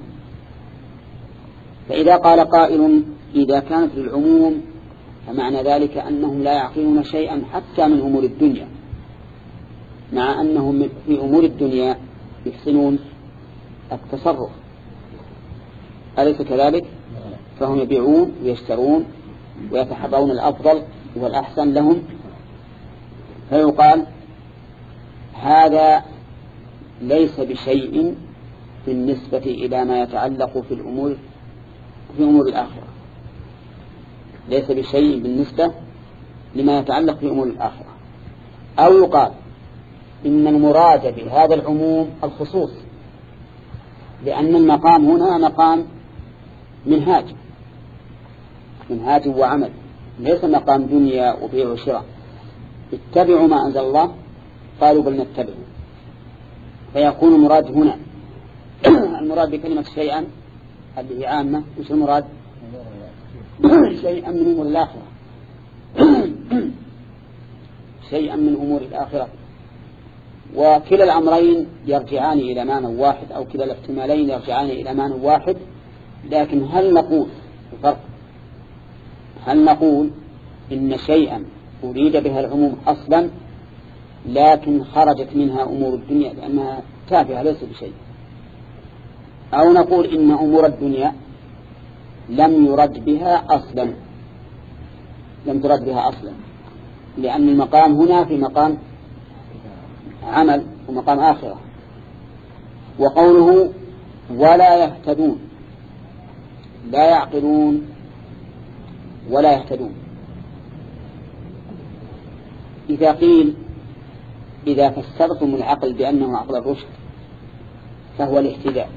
فإذا قال قائل إذا كانت للعموم فمعنى ذلك أنهم لا يعقلون شيئا حتى من أمور الدنيا، مع أنهم في أمور الدنيا يحسنون التصرف، أليس كذلك؟ فهم يبيعون ويشترون ويتحرون الأفضل والأحسن لهم. فيقال هذا ليس بشيء بالنسبة إلى ما يتعلق في الأمور في أمور الآخرة، ليس بشيء بالنسبة لما يتعلق في أمور الآخرة. أو يقال إن المراد بهذا العموم الخصوص، لأن المقام هنا مقام منهاج منهاج وعمل، ليس مقام دنيا وبيع وشراء. اتبعوا ما أنزل الله قالوا بل نتبعوا، فيكون المراد هنا المراد بكلمة شيئا اللي هي عامة، مش المراد شيئا من أمور الآخرة شيئا من أمور الآخرة. وكلا الأمرين يرجعان إلى معنى واحد، أو كلا الاحتمالين يرجعان إلى معنى واحد. لكن هل نقول الفرق هل نقول إن شيئا أريد بها العموم أصلا لكن خرجت منها أمور الدنيا لأنها تابعة ليس بشيء، أو نقول إن أمور الدنيا لم يرد بها أصلا لم ترد بها أصلا لأن المقام هنا في مقام عمل ومقام آخرة. وقوله ولا يهتدون، لا يعقلون ولا يهتدون، إذا قيل إذا فسرتم العقل بأنه عقل الرشد فهو الاهتداء،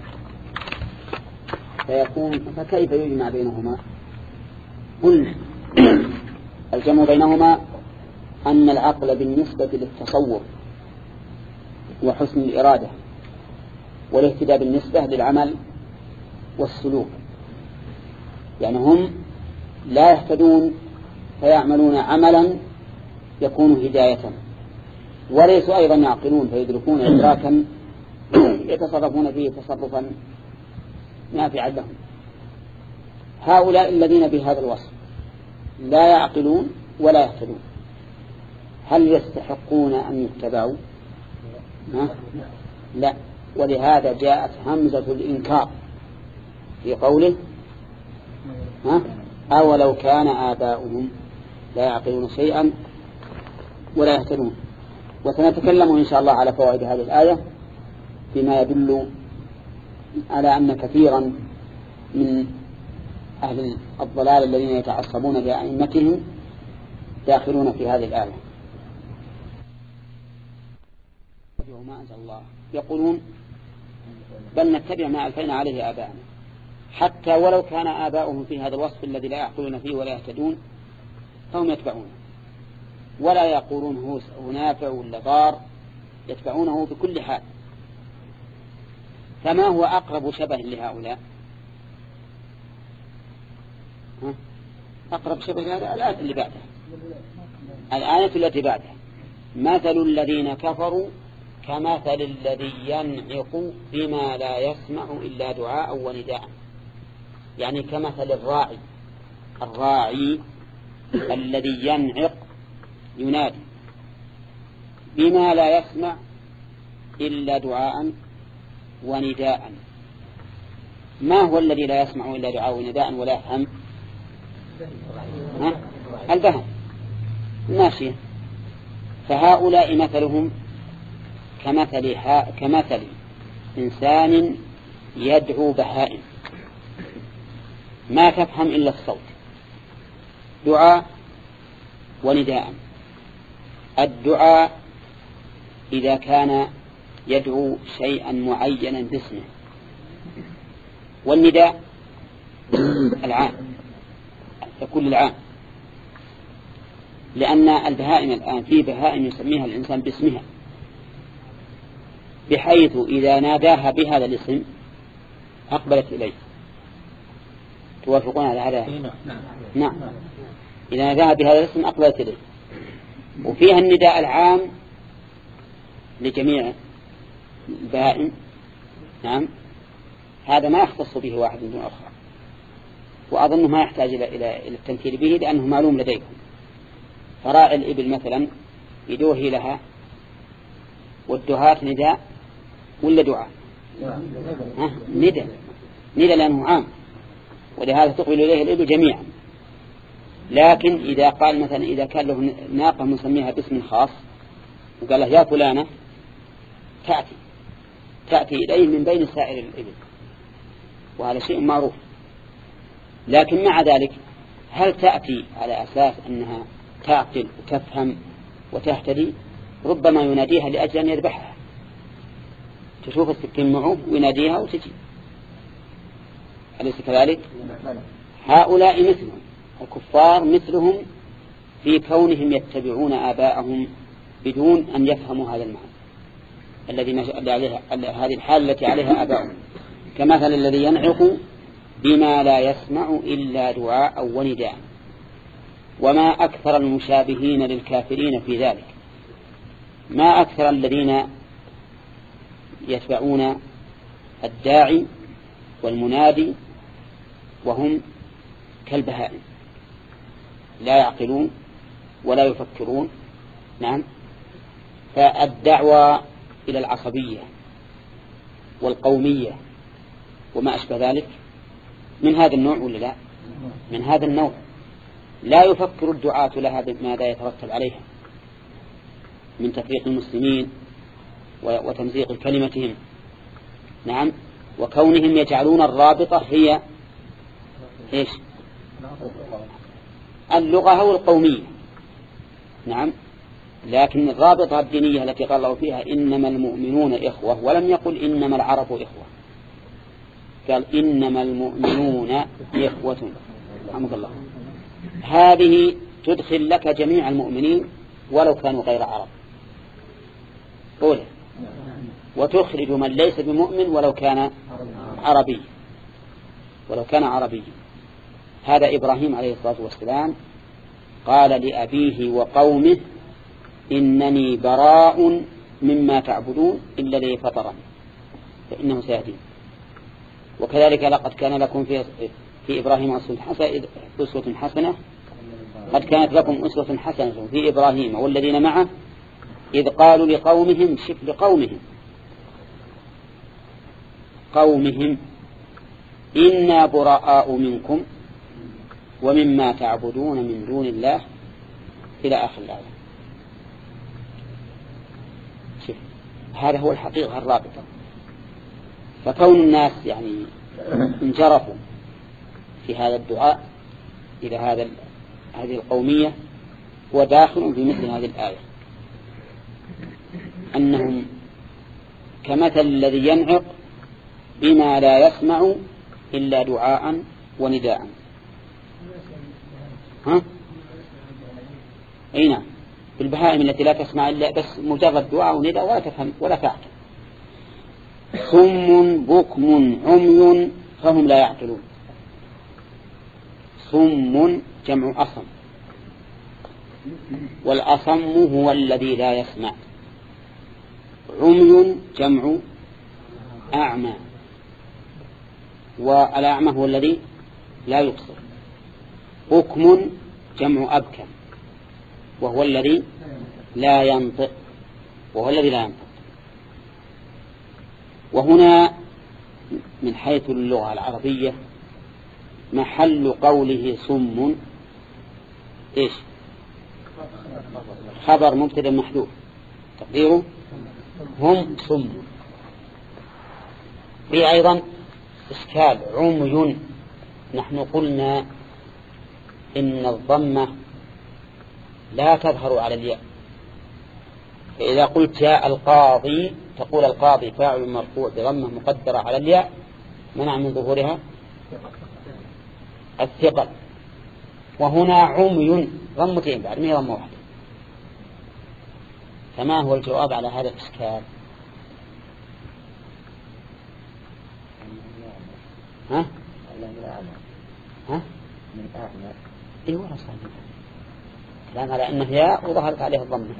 فيكون فكيف يجمع بينهما؟ قلنا الجمع بينهما أن العقل بالنسبة للتصور وحسن الإرادة، والاهتداء بالنسبة للعمل والسلوك. يعني هم لا يهتدون فيعملون عملا يكون هداية، وليسوا أيضا يعقلون فيدركون إدراكا يتصرفون فيه تصرفا نافعا لهم. هؤلاء الذين بهذا الوصف لا يعقلون ولا يهتدون، هل يستحقون أن يتبعوا؟ لا. ولهذا جاءت همزة الإنكار في قوله ها أولو كان آباؤهم لا يعقلون شيئا ولا يهتدون. وسنتكلم إن شاء الله على فوائد هذه الآية بما يدل على أن كثيرا من أهل الضلال الذين يتعصبون لأئمتهم داخلون في هذه الآية. ما أنزل الله يقولون بل نتبع ما ألفينا عليه آباءنا، حتى ولو كان آباؤهم في هذا الوصف الذي لا يعقلون فيه ولا يهتدون فهم يتبعونه، ولا يقولون هو نافع ولا ضار، يتبعونه بكل حال. فما هو أقرب شبه لهؤلاء؟ أقرب شبه لهذا الآية اللي بعدها، الآية التي بعدها مثل الذين كفروا كمثل الذي ينعق بما لا يسمع إلا دعاء ونداء. يعني كمثل الراعي الراعي الذي ينعق ينادي بما لا يسمع إلا دعاء ونداء. ما هو الذي لا يسمع إلا دعاء ونداء ولا يفهم؟ البهم ماشية. فهؤلاء مثلهم كمثل, كمثل إنسان يدعو بهائم ما تفهم إلا الصوت، دعاء ونداء. الدعاء إذا كان يدعو شيئا معينا باسمه، والنداء العام يكون العام، لأن البهائم الآن في بهائم يسميها الإنسان باسمها، بحيث إذا ناداها بهذا الاسم أقبلت إليه. توافقون على هذا؟ نعم. إذا ناداها بهذا الاسم أقبلت إليه. وفيها النداء العام لجميع البهائم، نعم، هذا ما يختص به واحد من آخر، وأظنه ما يحتاج إلى التمثيل به لأنه معلوم لديكم. فراعي الإبل مثلا يدوهي لها، والدهاة نداء ولا دعاء؟ نداء نداء لأنه عام، ولهذا تقبل إليه الإبل جميعا. لكن إذا قال مثلا إذا كان له ناقة مسميها باسم خاص وقال له يا فلانة، تأتي تأتي إليه من بين سائر الإبل، وهذا شيء معروف. لكن مع ذلك هل تأتي على أساس أنها تعقل وتفهم وتهتدي؟ ربما يناديها لأجل أن يذبحها، تشوف السكين معه ويناديها وتجي. أليس كذلك؟ هؤلاء مثلهم، الكفار مثلهم في كونهم يتبعون آباءهم بدون أن يفهموا هذا المعنى الذي عليها هذه الحالة التي عليها آباؤهم. كمثل الذي ينعق بما لا يسمع إلا دعاء ونداء. وما أكثر المشابهين للكافرين في ذلك، ما أكثر الذين يتبعون الداعي والمنادي وهم كالبهائم لا يعقلون ولا يفكرون. نعم. فالدعوة إلى العصبية والقومية وما أشبه ذلك من هذا النوع ولا لا؟ من هذا النوع. لا يفكر الدعاة لها ماذا يترتب عليها من تفريق المسلمين وتمزيق كلمتهم. نعم. وكونهم يجعلون الرابطة هي إيش؟ اللغة أو القومية. نعم. لكن الرابطة الدينية التي قال الله فيها إنما المؤمنون إخوة، ولم يقل إنما العرب إخوة، قال إنما المؤمنون إخوة. رحمك الله. هذه تدخل لك جميع المؤمنين ولو كانوا غير عرب، قوله، وتخرج من ليس بمؤمن ولو كان عربي، ولو كان عربي. هذا إبراهيم عليه الصلاة والسلام قال لأبيه وقومه إنني براء مما تعبدون إلا لي فطرا فإنه سيهدين. وكذلك لقد كان لكم في, في إبراهيم أسوة حسنة قد كانت لكم أسوة حسنة في إبراهيم والذين معه إذ قالوا لقومهم شف لقومهم قومهم إنا براء منكم ومما تعبدون من دون الله إلى آخر الآية. شف هذا هو الحقيقة الرابطة. فكون الناس يعني انجرفوا في هذا الدعاء إلى هذا هذه القومية هو داخل في مثل هذه الآية، أنهم كمثل الذي ينعق بما لا يسمع إلا دعاء ونداء. ها؟ أي نعم، بالبهائم التي لا تسمع إلا بس مجرد دعاء ونداء ولا تفهم ولا تعقل. صم بكم عمي فهم لا يعقلون. صم جمع أصم، والأصم هو الذي لا يسمع. عمي جمع أعمى، والأعمى هو الذي لا يبصر. بكم جمع أبكم، وهو الذي لا ينطق، وهو الذي لا ينطق. وهنا من حيث اللغة العربية محل قوله صم إيش؟ خبر مبتدأ محذوف تقديره هم صم. في أيضا إشكال عمي. نحن قلنا إن الضمة لا تظهر على الياء، فإذا قلت يا القاضي تقول القاضي فاعل مرفوع بضمة مقدرة على الياء منع من ظهورها الثقل. وهنا عمي ضمتين بعد ما هي ضمة واحدة. فما هو الجواب على هذا الإشكال؟ ها؟ ها؟ من أعمى. إيه ولا صحيح؟ كلام على أنه ياء وظهرت عليه الضمة.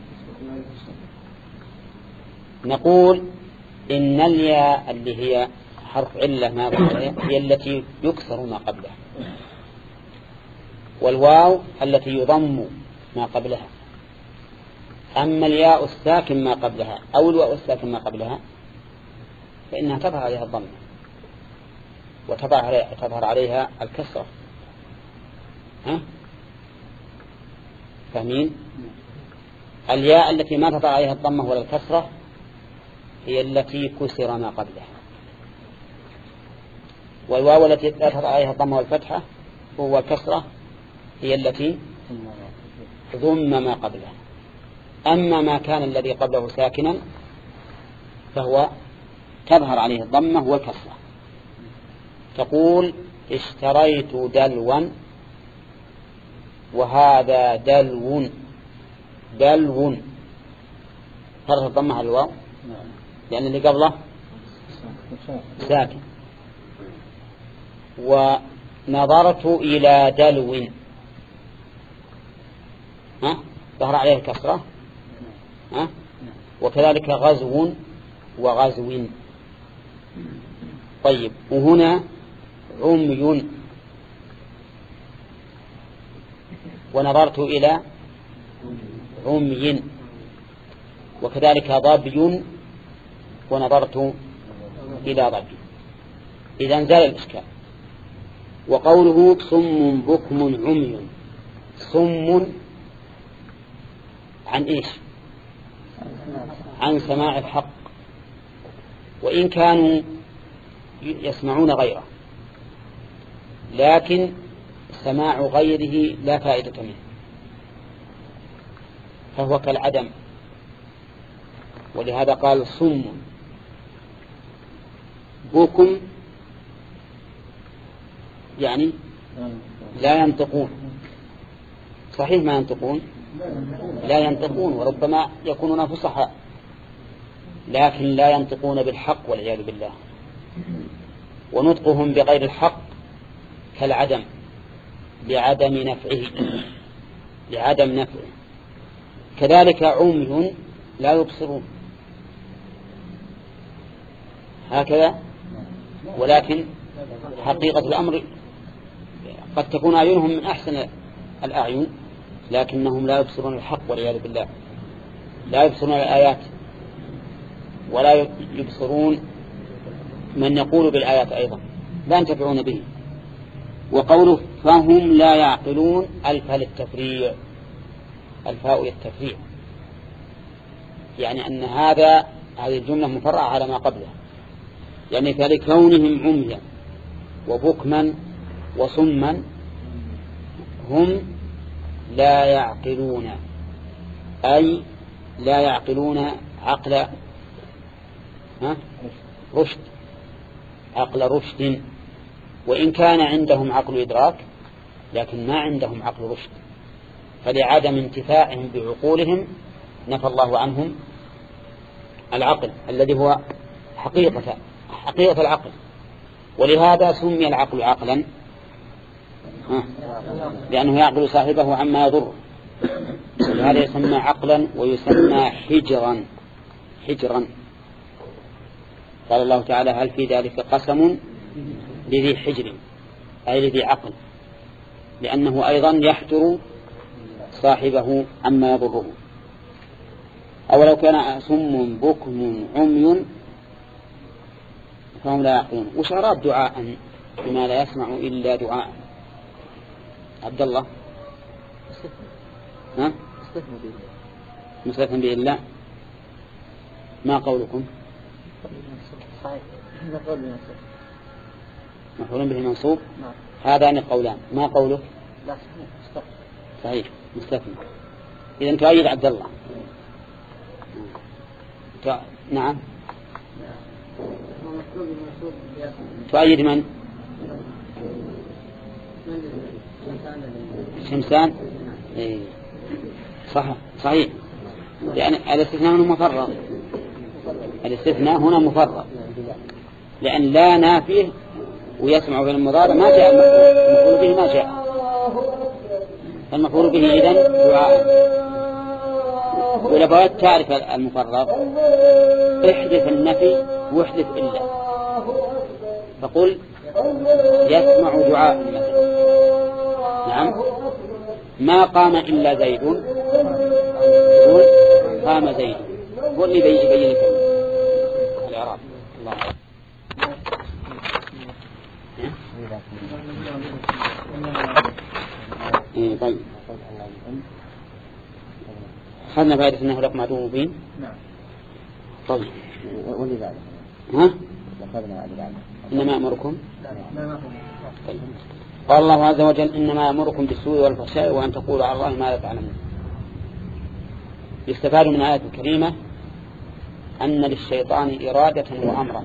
نقول إن الياء اللي هي حرف علة ما هي التي يكسر ما قبلها، والواو التي يضم ما قبلها. أما الياء الساكن ما قبلها أو الواو الساكن ما قبلها فإنها تظهر عليها الضمة وتظهر عليها الكسرة. ها؟ فاهمين؟ الياء التي ما تظهر عليها الضمة ولا الكسرة هي التي كسر ما قبلها، والواو التي لا تظهر عليها الضمة والفتحة وهو الكسرة هي التي ضم ما قبلها. أما ما كان الذي قبله ساكنا فهو تظهر عليه الضمة والكسرة. تقول اشتريت دلوا وهذا دلو. دلو تظهر الضمة على الواو لأن اللي قبله ساكن. ونظرت إلى دلو ها ظهر عليه الكسرة. ها؟ وكذلك غزو وغزو. طيب وهنا عمي ونظرت إلى عمي، وكذلك ضبي ونظرت إلى ضبي. إذا زال الإشكال. وقوله صم بكم عمي، صم عن إيش؟ عن سماع الحق، وإن كانوا يسمعون غيره، لكن سماع غيره لا فائدة منه. فهو كالعدم، ولهذا قال صم بكم يعني لا ينطقون. صحيح ما ينطقون، لا ينطقون، وربما يكونون فصحاء، لكن لا ينطقون بالحق والعياذ بالله. ونطقهم بغير الحق كالعدم لعدم نفعه لعدم نفعه. كذلك عمي لا يبصرون هكذا، ولكن حقيقة الأمر قد تكون أعينهم من أحسن الأعين، لكنهم لا يبصرون الحق والعياذ بالله، لا يبصرون الآيات ولا يبصرون من يقول بالآيات أيضا، لا ينتفعون به. وقوله فهم لا يعقلون الفاء للتفريع، الفاء للتفريع يعني أن هذا هذه الجملة مفرعة على ما قبله، يعني فلكونهم عميا وبكما وصما هم لا يعقلون، أي لا يعقلون عقل ها؟ رشد، عقل رشد، وإن كان عندهم عقل إدراك لكن ما عندهم عقل رشد، فلعدم انتفاعهم بعقولهم نفى الله عنهم العقل الذي هو حقيقة حقيقة العقل. ولهذا سمي العقل عقلا لأنه يعقل صاحبه عما يضر، ولهذا يسمى عقلا ويسمى حجرا حجرا. قال الله تعالى هل في ذلك قسم لذي حجر، أي لذي عقل، لأنه أيضا يحجر صاحبه عما يضره. أولو كان صم بكم عمي فهم لا يعقلون. وشراب دعاء بما لا يسمع إلا دعاء. عبد الله ها مستثنى به الله، ما قولكم؟ مفعول به منصوب، هذان قولان، ما قولك؟ لا صحيح مستثنى. إذن تؤيد عبد الله. نعم تؤيد من؟ شمسان. إيه. صح صحيح، لأن الاستثناء هنا مفرغ، الاستثناء هنا مفرغ، لأن لا نافيه ويسمع في المضارع ما جاء المفعول به ما جاء، فالمفعول به إذن دعاء. وإذا بغيت تعرف المفرغ احذف النفي واحذف إلا، فقل يسمع دعاء مثلا. نعم ما قام إلا زيد، قل قام زيد، قل لي بيجي لك الإعراب. الله إيه طيب خلنا فائدة أنه لكم عدو مبين. نعم طيب ولي بعد ها أخذنا بعد بعد إنما أمركم. طيب. قال الله عز وجل إنما أمركم بالسوء والفحشاء وأن تقولوا على الله ما لا تعلمون. يستفاد من الآية الكريمة أن للشيطان إرادة وأمرا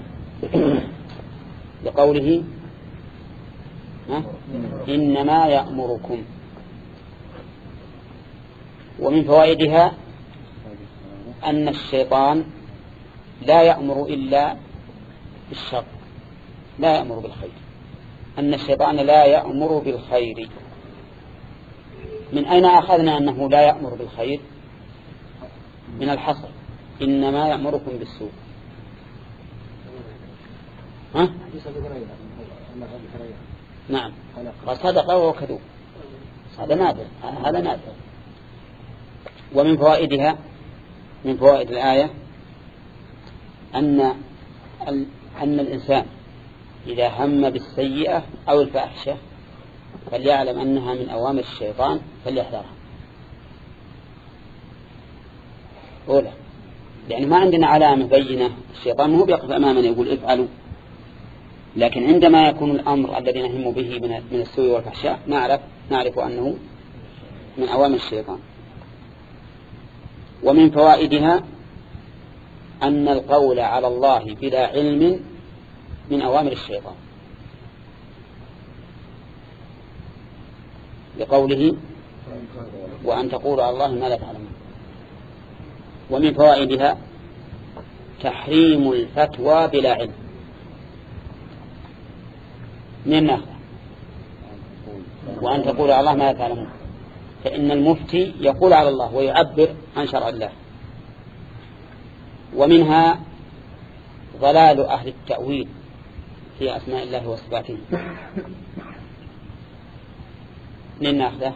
لقوله ها؟ إنما يأمركم. ومن فوائدها أن الشيطان لا يأمر إلا بالشر، لا يأمر بالخير، أن الشيطان لا يأمر بالخير. من أين أخذنا أنه لا يأمر بالخير؟ من الحصر إنما يأمركم بالسوء. ها؟ نعم وصدق وهو كذوب، هذا نادر، هذا نادر. ومن فوائدها من فوائد الآية أن أن الإنسان إذا هم بالسيئة أو الفاحشة فليعلم أنها من أوامر الشيطان فليحذرها. أولا يعني ما عندنا علامة بينة، الشيطان هو بيقف أمامنا يقول افعلوا، لكن عندما يكون الأمر الذي نهم به من السوء والفحشاء نعرف نعرف أنه من أوامر الشيطان. ومن فوائدها أن القول على الله بلا علم من أوامر الشيطان، لقوله وأن تقولوا على الله ما لا تعلمون. ومن فوائدها تحريم الفتوى بلا علم. من الناس وأن تقولوا على الله ما لا تعلمون، فإن المفتي يقول على الله ويعبر عن شرع الله. ومنها ضلال أهل التأويل في أسماء الله وصفاته. من ناخذه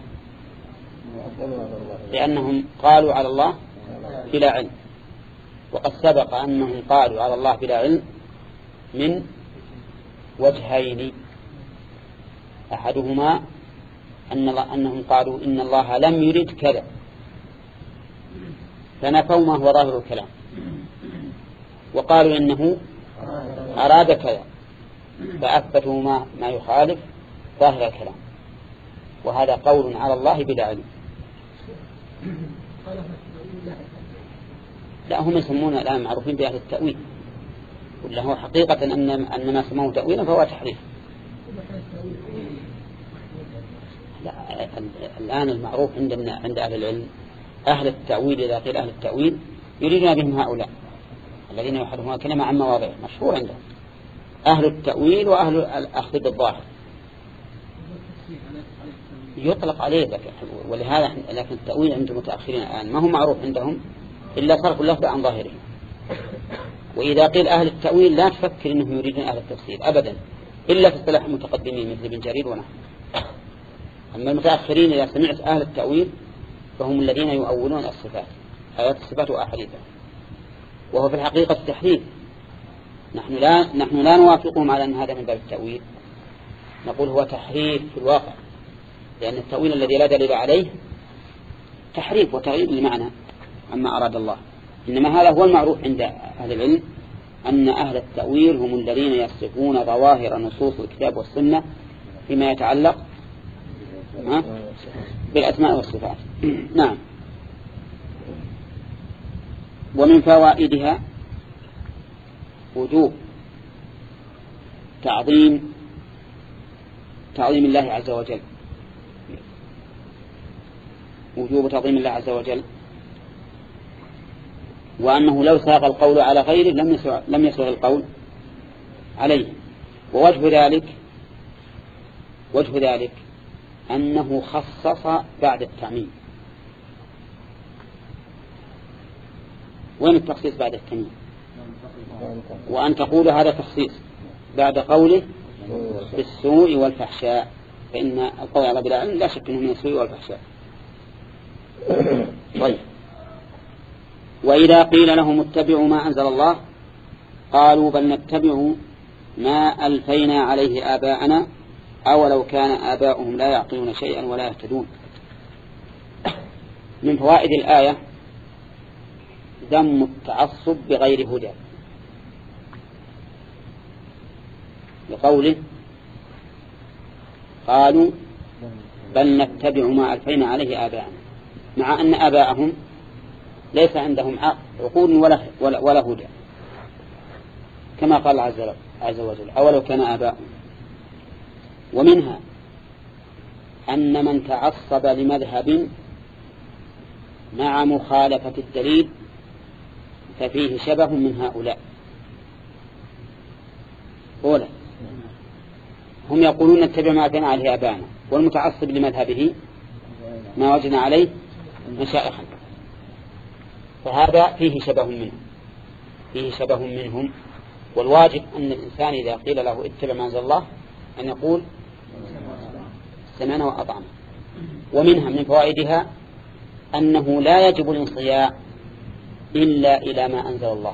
لأنهم قالوا على الله بلا علم، وقد سبق أنهم قالوا على الله بلا علم من وجهين، أحدهما أن الله أنهم قالوا إن الله لم يرد كذا فنفوا ما هو ظاهر الكلام، وقالوا إنه أراد كذا فأثبتوا ما, ما يخالف ظاهر الكلام، وهذا قول على الله بلا علم. لا، هم يسمون الآن معروفين بأهل التأويل، ولا هو حقيقة أن, أن ما سموه تأويلا فهو تحريف. لا، الآن المعروف عندنا عند أهل العلم أهل التأويل، إذا قيل أهل التأويل يريدون بهم هؤلاء الذين يحرفون الكلمة عن مواضعه، مشهور عندهم أهل التأويل وأهل الأخذ بالظاهر يطلق عليه ذلك. ولهذا لكن التأويل عند المتأخرين الآن ما هو معروف عندهم إلا صرف اللفظ عن ظاهره. وإذا قيل أهل التأويل لا تفكر أنهم يريدون أهل التفسير أبدا، إلا في اصطلاح المتقدمين مثل ابن جرير ونحن. أما المتأخرين إذا سمعت أهل التأويل فهم الذين يؤولون الصفات، آيات الصفات وأحاديثها، وهو في الحقيقة التحريف. نحن لا نحن لا نوافقهم على أن هذا من باب التأويل، نقول هو تحريف في الواقع، لأن التأويل الذي لا دليل عليه تحريف وتغيير لمعنى عما أراد الله. إنما هذا هو المعروف عند أهل العلم، أن أهل التأويل هم الذين يصفون ظواهر نصوص الكتاب والسنة فيما يتعلق بالأسماء والصفات. نعم. ومن فوائدها وجوب تعظيم تعظيم الله عز وجل، وجوب تعظيم الله عز وجل، وأنه لو ساق القول على غيره لم يسوغ لم يسوغ القول عليه. ووجه ذلك وجه ذلك أنه خصص بعد التعميم. وين التخصيص بعد التعميم؟ وأن تقول هذا تخصيص بعد قوله بالسوء والفحشاء، فإن القول على بلا علم لا شك أنه من السوء والفحشاء. طيب، وإذا قيل لهم اتبعوا ما أنزل الله قالوا بل نتبع ما ألفينا عليه آباءنا أولو كان آباؤهم لا يعقلون شيئا ولا يهتدون. من فوائد الآية ذم التعصب بغير هدى، لقوله قالوا بل نتبع ما ألفينا عليه آباءنا، مع أن آباءهم ليس عندهم عقول ولا, ولا, ولا هدى، كما قال عز وجل أولو كان آباؤهم. ومنها أن من تعصب لمذهب مع مخالفة الدليل ففيه شبه من هؤلاء. أولا هم يقولون نتبع ما ألفينا عليه آباءنا، والمتعصب لمذهبه ما وجدنا عليه مشائخا، فهذا فيه شبه منهم فيه شبه منهم والواجب أن الإنسان إذا قيل له اتبع ما أنزل الله أن يقول سمعنا وأطعنا. ومنها من فوائدها أنه لا يجب الانصياع إلا إلى ما أنزل الله.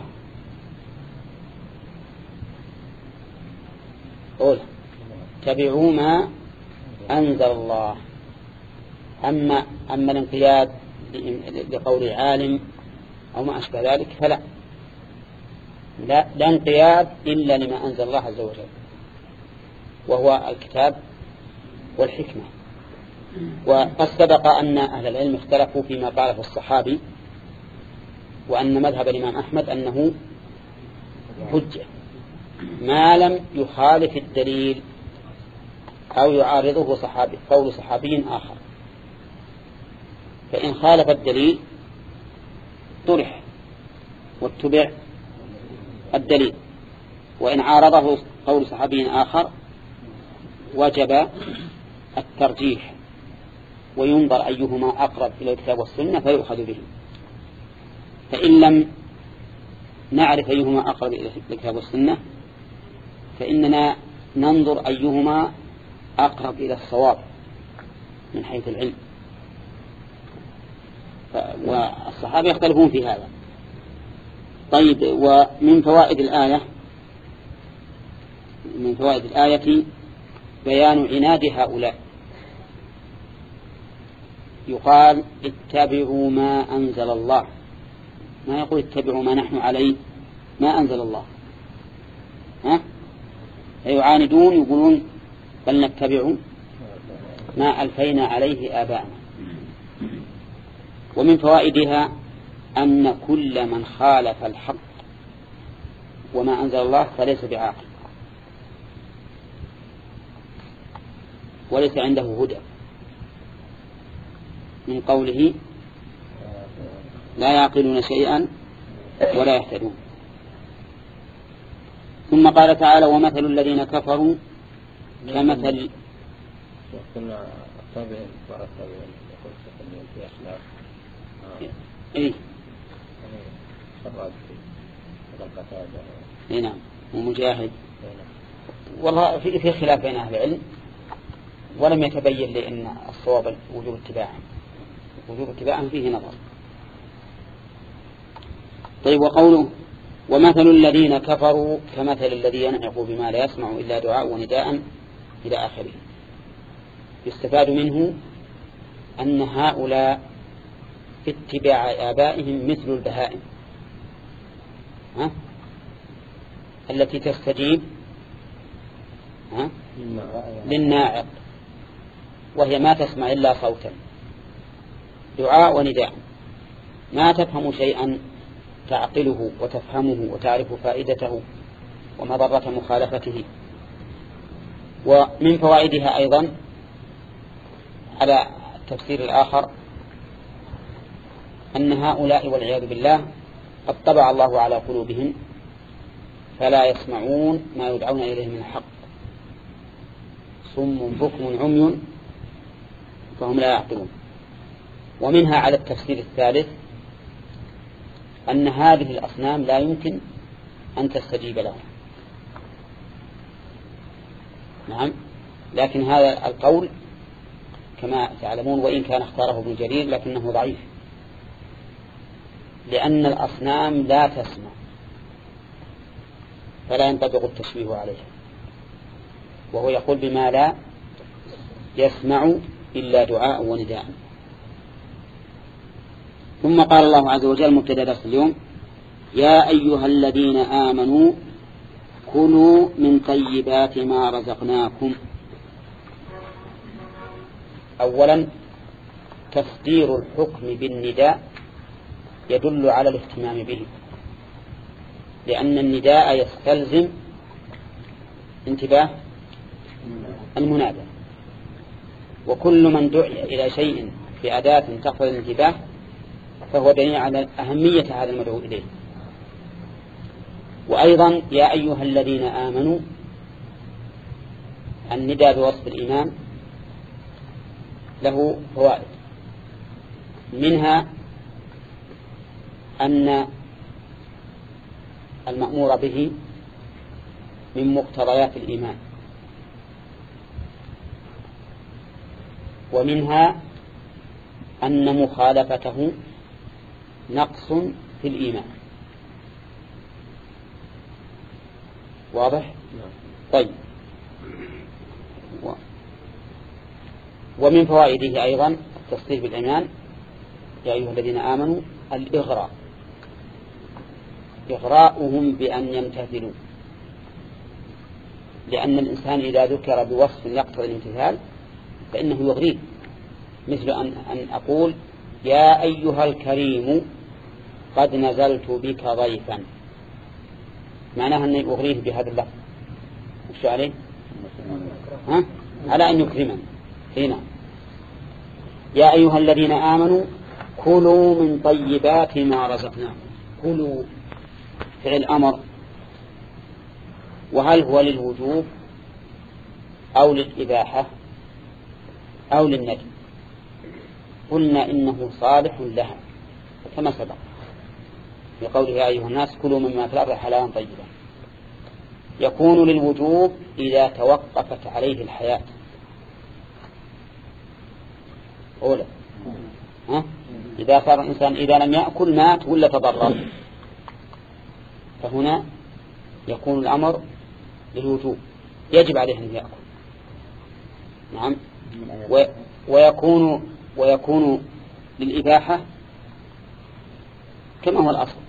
قول اتبعوا ما أنزل الله. أما, أما الانقياد لقول عالم أو ما أشبه ذلك فلا، لا, لا انقياد إلا لما أنزل الله عز وجل، وهو الكتاب والحكمة. وقد سبق أن أهل العلم اختلفوا فيما قاله الصحابي وأن مذهب الإمام أحمد أنه حجة ما لم يخالف الدليل أو يعارضه صحابي قول صحابي آخر. فإن خالف الدليل طرح واتبع الدليل، وإن عارضه قول صحابي آخر وجب الترجيح وينظر أيهما أقرب إلى الكتاب والسنة فيؤخذ به. فإن لم نعرف أيهما أقرب إلى الكتاب والسنة فإننا ننظر أيهما أقرب إلى الصواب من حيث العلم، والصحابة يختلفون في هذا. طيب، ومن فوائد الآية من فوائد الآية بيان عناد هؤلاء. يقال اتبعوا ما أنزل الله، ما يقول اتبعوا ما نحن عليه ما أنزل الله. ها؟ يعاندون يقولون بل نتبع ما ألفينا عليه آباءنا. ومن فوائدها أن كل من خالف الحق وما أنزل الله فليس بعاقل وليس عنده هدى، من قوله لا يعقلون شيئا ولا يهتدون. ثم قال تعالى ومثل الذين كفروا كمثل إيه إيه نعم ومجاهد. والله في في خلاف بين أهل العلم ولم يتبين لي أن الصواب وجوب اتباعهم، وجوب اتباعهم فيه نظر. طيب، وقوله ومثل الذين كفروا كمثل الذي ينعق بما لا يسمع إلا دعاء ونداء إلى آخره. يستفاد منه أن هؤلاء في اتباع آبائهم مثل البهائم، ها؟ التي تستجيب ها؟ للناعق، وهي ما تسمع إلا صوتا دعاء ونداء، ما تفهم شيئا تعقله وتفهمه وتعرف فائدته ومضرة مخالفته. ومن فوائدها أيضا على التفسير الآخر أن هؤلاء والعياذ بالله قد طبع الله على قلوبهم فلا يسمعون ما يدعون إليه من الحق، صم بكم عمي فهم لا يعقلون. ومنها على التفسير الثالث أن هذه الأصنام لا يمكن أن تستجيب لهم. نعم، لكن هذا القول كما تعلمون وإن كان اختاره ابن جرير لكنه ضعيف، لأن الأصنام لا تسمع فلا ينطبق التشبيه عليها، وهو يقول بما لا يسمع إلا دعاء ونداء. ثم قال الله عز وجل مبتدأ درس اليوم يا أيها الذين آمنوا كلوا من طيبات ما رزقناكم. أولا تصدير الحكم بالنداء يدل على الاهتمام به، لأن النداء يستلزم انتباه المنادى، وكل من دعي إلى شيء بأداة تقتضي الانتباه فهو دليل على أهمية هذا المدعو إليه. وأيضا يا أيها الذين آمنوا النداء بوصف الإيمان له فوائد، منها أن المأمور به من مقتضيات الإيمان، ومنها أن مخالفته نقص في الإيمان. واضح؟ طيب، و... ومن فوائده أيضا التصديق بالإيمان يا أيها الذين آمنوا الإغراء، إغراؤهم بأن يمتثلوا، لأن الإنسان إذا ذكر بوصف يقتضي الامتثال فإنه يغريه، مثل أن, أن أقول يا أيها الكريم قد نزلت بك ضيفا، معناها أني أغريه بهذا اللفظ، وش عليه؟ ها؟ على أن يكرمني. هنا يا أيها الذين آمنوا كلوا من طيبات ما رزقناكم. كلوا فعل أمر، وهل هو للوجوب أو للإباحة أو للندب؟ قلنا إنه صالح لها كما سبق في قوله يا أيها الناس كلوا مما في الأرض حلالا طيبا. يكون للوجوب إذا توقفت عليه الحياة أولا، ها؟ إذا صار الإنسان إذا لم يأكل مات ولا تضرر، فهنا يكون الأمر للوجوب، يجب عليه أن يأكل. نعم. و ويكون ويكون للإباحة كما هو الأصل،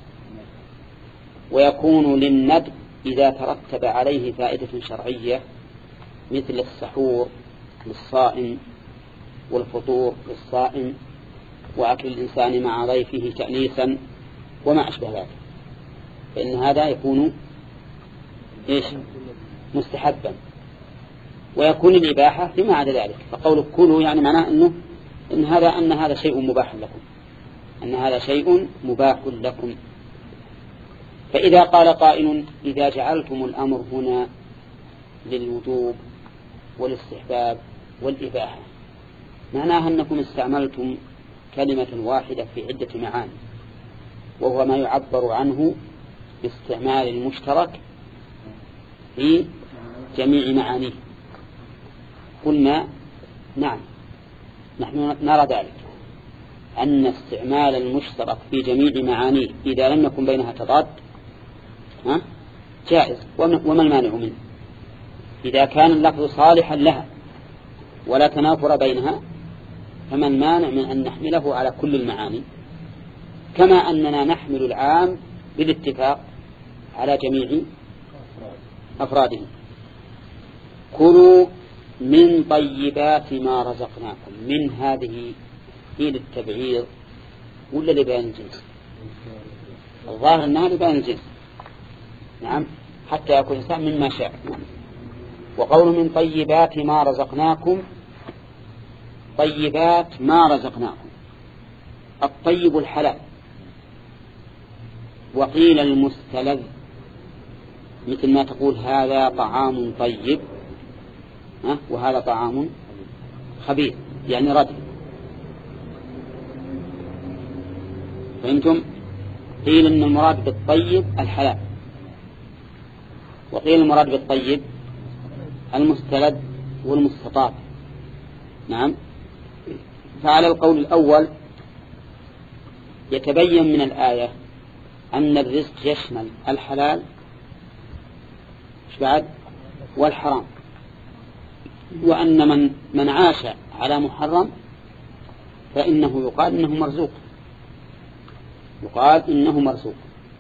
ويكون للندب إذا ترتب عليه فائدة شرعية مثل السحور للصائم والفطور للصائم وأكل الإنسان مع ضيفه تأنيسا وما أشبه ذلك، فإن هذا يكون إيش؟ مستحبا. ويكون الإباحة فيما عدا ذلك، فقول كلوا يعني معناه أنه إن هذا أن هذا شيء مباح لكم، أن هذا شيء مباح لكم. فإذا قال قائل إذا جعلتم الأمر هنا للوجوب والاستحباب والإباحة، معناها أنكم استعملتم كلمة واحدة في عدة معاني، وهو ما يعبر عنه باستعمال المشترك في جميع معانيه. قلنا نعم، نحن نرى ذلك، أن استعمال المشترك في جميع معانيه إذا لم يكن بينها تضاد ها جائز. وما المانع منه؟ إذا كان اللفظ صالحا لها ولا تنافر بينها، فما المانع من أن نحمله على كل المعاني، كما أننا نحمل العام بالاتفاق على جميع أفراده. كلوا من طيبات ما رزقناكم. من هذه هي للتبعيض ولا لبيان الجنس؟ الظاهر أنها لبيان الجنس. نعم، حتى يكون الإنسان مما شاء. وقول من طيبات ما رزقناكم، طيبات ما رزقناكم، الطيب الحلال. وقيل المستلذ، مثل ما تقول هذا طعام طيب ها وهذا طعام خبيث، يعني ردي. فهمتم؟ قيل إن المراد بالطيب الحلال، وقيل المراد بالطيب المستلذ والمستطاب. نعم. فعلى القول الأول يتبين من الآية أن الرزق يشمل الحلال بعد والحرام، وأن من من عاش على محرم فإنه يقال إنه مرزوق، يقال إنه مرزوق.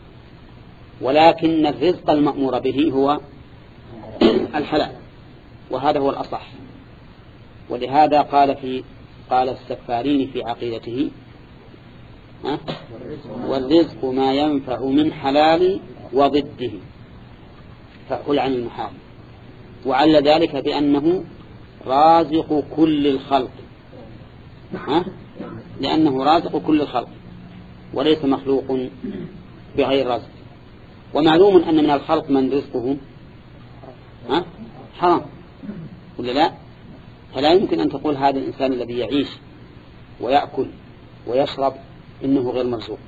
ولكن الرزق المأمور به هو الحلال، وهذا هو الأصح. ولهذا قال في قال السفارين في عقيدته ها؟ والرزق ما ينفع من حلال وضده فأقول عن المحال. وعل ذلك بأنه رازق كل الخلق ها؟ لأنه رازق كل الخلق وليس مخلوق بغير رزق. ومعلوم أن من الخلق من رزقه ها؟ حرام ولا لا؟ فلا يمكن أن تقول هذا الإنسان الذي يعيش ويأكل ويشرب إنه غير مرزوق.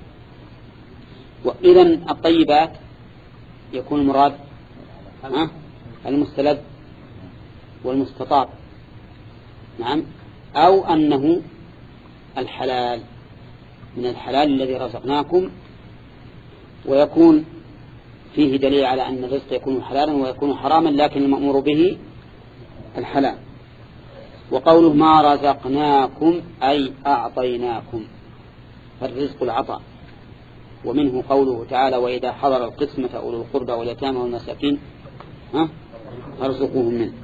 وإذن الطيبات يكون المراد ها؟ المستلذ والمستطاب. نعم. أو أنه الحلال من الحلال الذي رزقناكم، ويكون فيه دليل على أن الرزق يكون حلالا ويكون حراما، لكن المأمور به الحلال. وقوله ما رزقناكم أي أعطيناكم، فالرزق العطاء. ومنه قوله تعالى وإذا حضر القسمة أولو القربى واليتامى والمساكين ها فارزقوهم منه.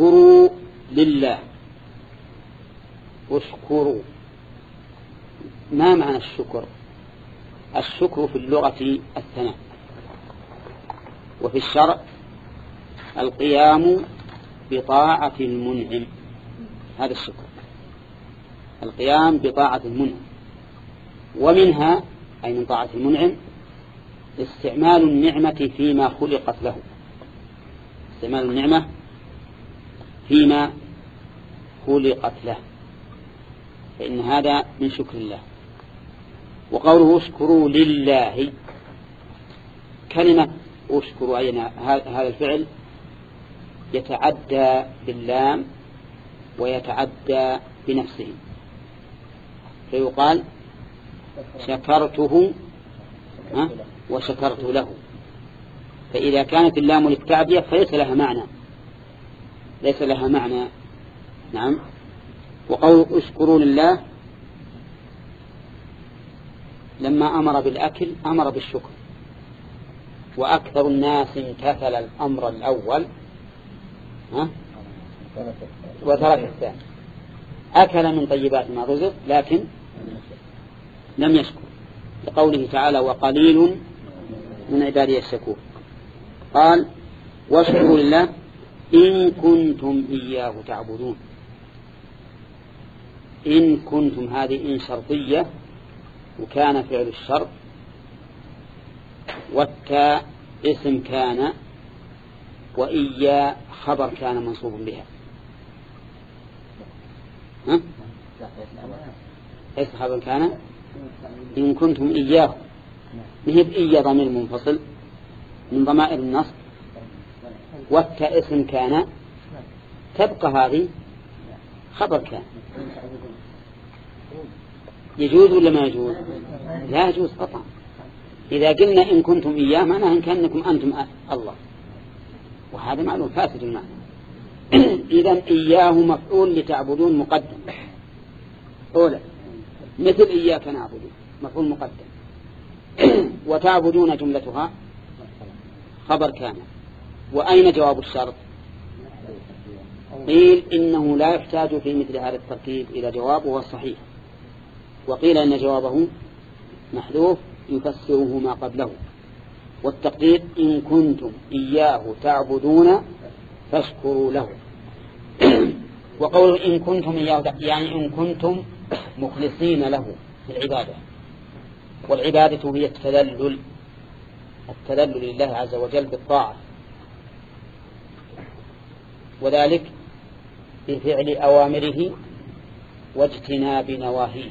واشكروا لله، واشكروا ما معنى الشكر؟ الشكر في اللغة الثناء، وفي الشرع القيام بطاعة المنعم. هذا الشكر، القيام بطاعة المنعم. ومنها أي من طاعة المنعم استعمال النعمة فيما خلقت له، استعمال النعمة فيما خلقت له، فإن هذا من شكر الله. وقوله اشكروا لله، كلمة اشكروا أي هذا الفعل يتعدى باللام ويتعدى بنفسه، فيقال شكرته وشكرت له. فإذا كانت اللام للتعدية فليس لها معنى، ليس لها معنى. نعم. وقول اشكروا لله لما أمر بالأكل أمر بالشكر، وأكثر الناس امتثل الأمر الأول ها وترك الثاني، أكل من طيبات ما رزق لكن لم يشكر، لقوله تعالى وقليل من عبادي الشكور. قال واشكروا لله إن كنتم إياه تعبدون. إن كنتم هذه إن شرطية، وكان فعل الشرط، والتاء اسم كان، وإيا خبر كان منصوب بها. ها؟ ايش خبر كان؟ إن كنتم إياه، نهب إيا ضمير منفصل من ضمائر النصب، والتاء اسم كان، تبقى هذه خبر كان. يجوز ولا ما يجوز؟ لا يجوز قطعا. إذا قلنا إن كنتم إياه معناه إن كأنكم أنتم الله، وهذا معلوم فاسد المعنى. إذن إياه مفعول لتعبدون مقدم أولا، مثل إياك نعبد مفعول مقدم، وتعبدون جملتها خبر كان. وأين جواب الشرط؟ قيل إنه لا يحتاج في مثل هذا التركيب إلى جواب وهو الصحيح، وقيل إن جوابه محذوف يفسره ما قبله، والتقدير إن كنتم إياه تعبدون فاشكروا له. وقول إن كنتم إياه يعني إن كنتم مخلصين له في العبادة، والعبادة هي التذلل، التذلل لله عز وجل بالطاعة، وذلك بفعل أوامره واجتناب نواهيه،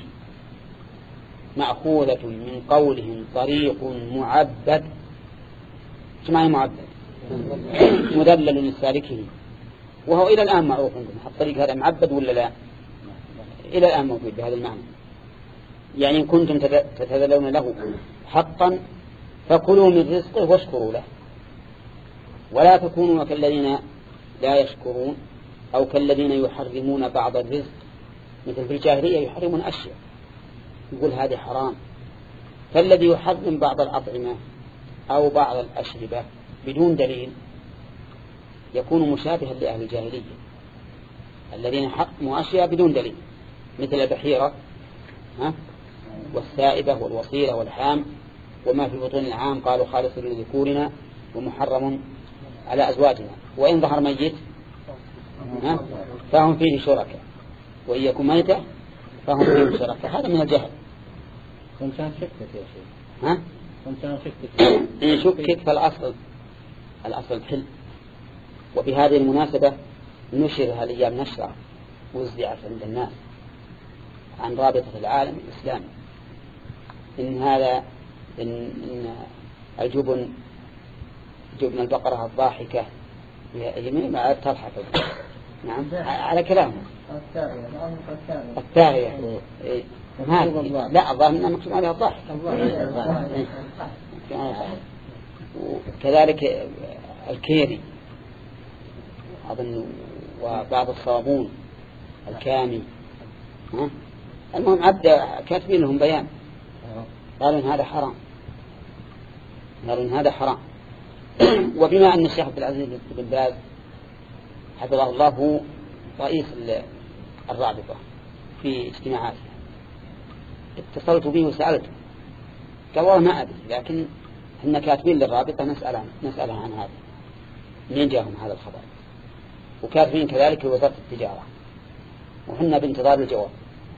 مأخوذة من قولهم طريق معبد. شو معنى معبد؟ مدلل للسالكه، وهو إلى الآن معروف عندنا الطريق هذا معبد ولا لا؟ إلى الآن موجود بهذا المعنى. يعني إن كنتم تتذلون له حقا فكلوا من رزقه واشكروا له، ولا تكونوا كالذين لا يشكرون أو كالذين يحرمون بعض الرزق، مثل في الجاهلية يحرمون أشياء يقول هذه حرام. فالذي يحرم بعض الأطعمة أو بعض الأشربة بدون دليل يكون مشابها لأهل الجاهلية الذين حرموا أشياء بدون دليل، مثل البحيرة ها والسائبة والوصيلة والحام وما في بطون العام قالوا خالص لذكورنا ومحرم على أزواجنا، وإن ظهر ميت ها فهم فيه شركاء، وإن يكون ميتة فهم فيه شركاء. هذا من الجهل. كنت شكك يا شيخ. ها؟ كنت شكك. إن شكك فالأصل الأصل الحل. وبهذه المناسبة نشر هالأيام نشرة وزعت عند الناس عن رابطة العالم الإسلامي إن هذا إن, إن الجبن جبن البقرة الضاحكة يمين ما تضحك. نعم على كلامه التاهية. لا الظاهر إنها مقصود عليها الضحك. وكذلك الكيري أظن وبعض الصابون الكامي. ها؟ المهم عبد كاتبين لهم بيان قالوا إن هذا حرام، قالوا إن هذا حرام. وبما أن الشيخ عبد العزيز بن باز حفظه الله هو رئيس الرابطة في اجتماعاتها، اتصلت به وسألته قال والله ما أدري، لكن إحنا كاتبين للرابطة نسأل نسألها عن هذا منين جاءهم هذا الخبر، وكاتبين كذلك لوزارة التجارة، وحنا بانتظار الجواب.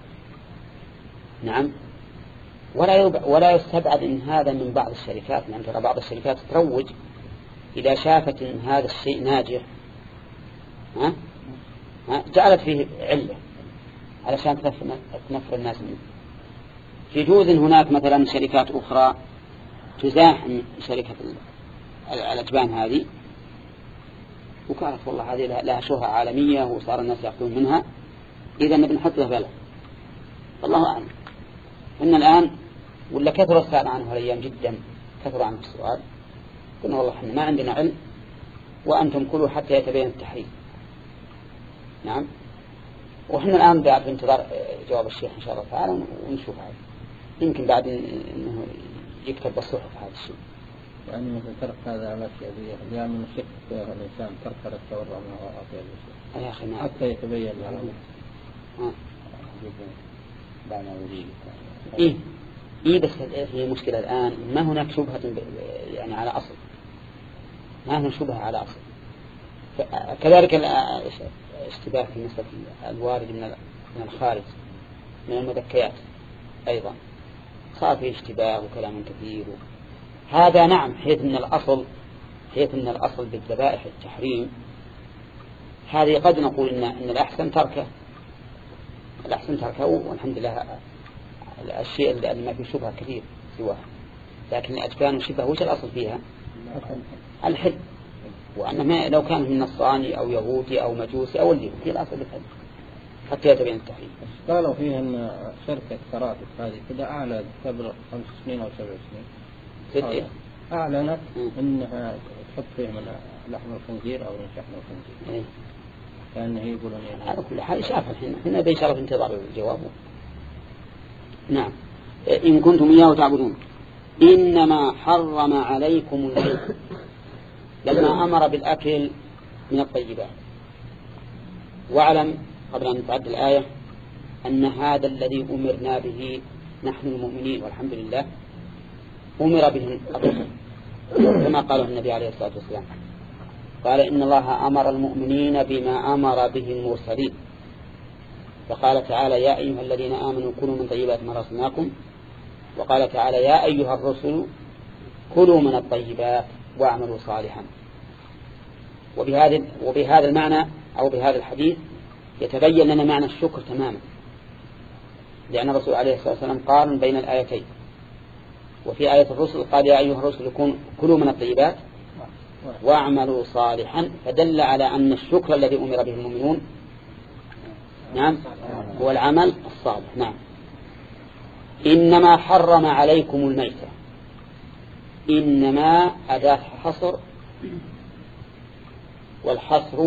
نعم. ولا يب... ولا يستبعد إن هذا من بعض الشركات، لأن ترى بعض الشركات تروج إذا شافت إن هذا الشيء ناجح ها؟ ها؟ جعلت فيه علة علشان تنفر الناس منه. يجوز هناك مثلا شركات أخرى تزاحم شركة الأجبان هذه، وكانت والله هذه لها شهرة عالمية وصار الناس يأخذون منها، إذا بنحط له بلد. والله أعلم. إن الآن ولا كثر السؤال عنه الأيام جدا، كثر عنه السؤال. قلنا والله إحنا ما عندنا علم، وأنتم كلوا حتى يتبين التحريم. نعم. وإحنا الآن بعد انتظار جواب الشيخ إن شاء الله تعالى ونشوف هذا، يمكن بعد إنه يكتب بالصحف هذا الشيء. يعني مثل ترك هذا على الشيء يعني من الشك الإنسان ترك هذا التورع من وراء الشيء. يا أخي ما حتى يتبين له. آه. إيه إيه بس هي مشكلة الآن ما هناك شبهة يعني على أصل، ما هناك شبهة على أصل. كذلك الاشتباه في مسألة الوارد من الخارج من المذكيات أيضا صار فيه اشتباه وكلام كثير. هذا نعم حيث أن الأصل حيث أن الأصل بالذبائح التحريم، هذه قد نقول إن إن الأحسن تركه الأحسن تركه والحمد لله الشيء اللي ما فيه شبهة كثير سواه. لكن الأجبان والشبهة وش الأصل فيها؟ الحل، وأن ما لو كان من نصراني أو يهودي أو مجوسي أو اللي هي الأصل الحل حتى يتبين التحريم. قالوا فيه أن شركة كراتب هذه كده أعلنت قبل خمس سنين أو سبع سنين أعلنت أنها تحط فيه من لحم الخنزير أو من شحم الخنزير. إيه. كأنه يقولون يعني على كل حال شاف الحين هنا بيشرف انتظار الجواب. نعم. إن كنتم إياه تعبدون إنما حرم عليكم الميت لما أمر بالأكل من الطيبات. واعلم قبل أن نتعد الآية أن هذا الذي أمرنا به نحن المؤمنين والحمد لله أمر به الرسل كما قاله النبي عليه الصلاة والسلام، قال إن الله أمر المؤمنين بما أمر به المرسلين، فقال تعالى يا أيها الذين آمنوا كلوا من طيبات ما رزقناكم، وقال تعالى يا أيها الرسل كلوا من الطيبات واعملوا صالحا. وبهذا وبهذا المعنى أو بهذا الحديث يتبين لنا معنى الشكر تماما، لأن الرسول عليه الصلاة والسلام قارن بين الآيتين، وفي آية الرسل قال يا أيها الرسل كلوا من الطيبات واعملوا صالحا، فدل على أن الشكر الذي أمر به المؤمنون نعم هو العمل الصالح. نعم. إنما حرم عليكم الميتة، إنما أداة حصر، والحصر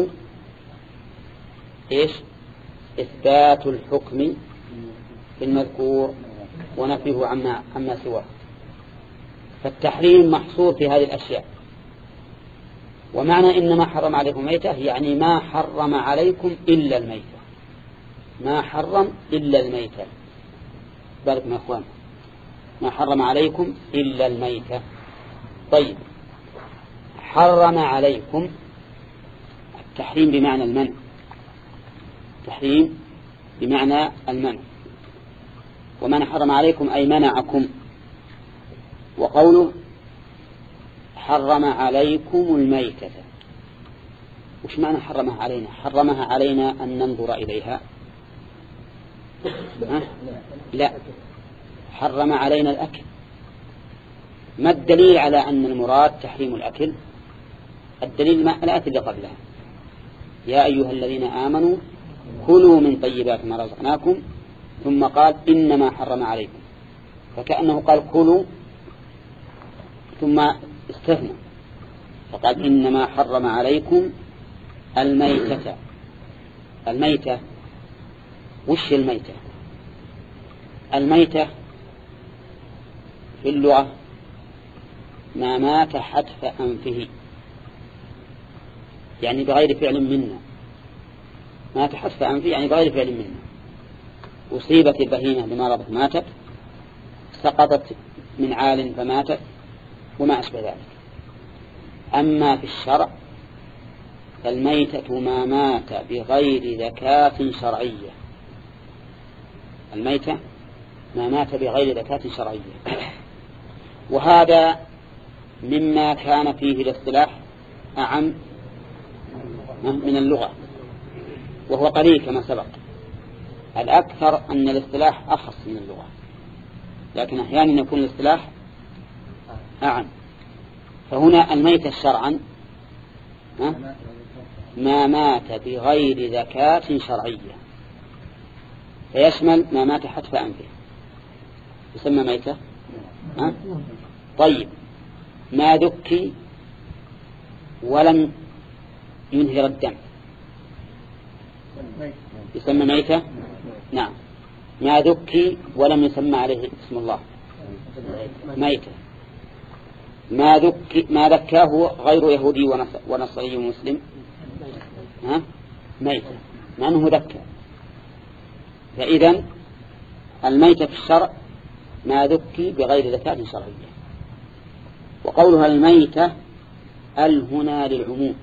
إيش؟ إثبات الحكم في المذكور ونفيه عما, عما سواه، فالتحريم محصور في هذه الأشياء. ومعنى إنما حرم عليكم ميتة يعني ما حرم عليكم إلا الميتة، ما حرم إلا الميتة. بارك يا أخوان، ما حرم عليكم إلا الميتة. طيب، حرم عليكم التحريم بمعنى المنع، تحريم بمعنى المنع، ومن حرم عليكم أي منعكم. وقوله حرم عليكم الميتة، وش معنى حرمها علينا؟ حرمها علينا أن ننظر إليها؟ لا، حرم علينا الأكل. ما الدليل على أن المراد تحريم الأكل؟ الدليل ما الآية اللي قبلها يا أيها الذين آمنوا كلوا من طيبات ما رزقناكم، ثم قال إنما حرم عليكم، فكأنه قال كلوا ثم استثنى فقال إنما حرم عليكم الميتة. الميتة وش الميتة؟ الميتة في اللغة ما مات حتف أنفه، يعني بغير فعل منا. مات حتف أنفه يعني بغير فعل منا. أصيبت البهيمة بمرض ماتت سقطت من عال فماتت وما أشبه ذلك. أما في الشرع فالميتة ما مات بغير زكاة شرعية، الميتة ما مات بغير زكاة شرعية. وهذا مما كان فيه الاصطلاح أعم من اللغة، وهو قليل كما سبق. الأكثر أن الاصطلاح أخص من اللغة، لكن أحيانا يكون الاصطلاح أعم. فهنا الميتة شرعا ما مات بغير زكاة شرعية، فيشمل ما مات حتف أنفه يسمى ميتة. أه؟ طيب ما ذكي ولم ينهر الدم يسمى ميتة. نعم. ما ذكي ولم يسمى عليه اسم الله ميتة. ما ذكي ما ذكاه غير يهودي ونصري ومسلم ها ميتة لأنه ذكى. فإذا الميتة في الشرع ما ذكي بغير زكاة شرعية. وقولها الميتة ال هنا للعموم،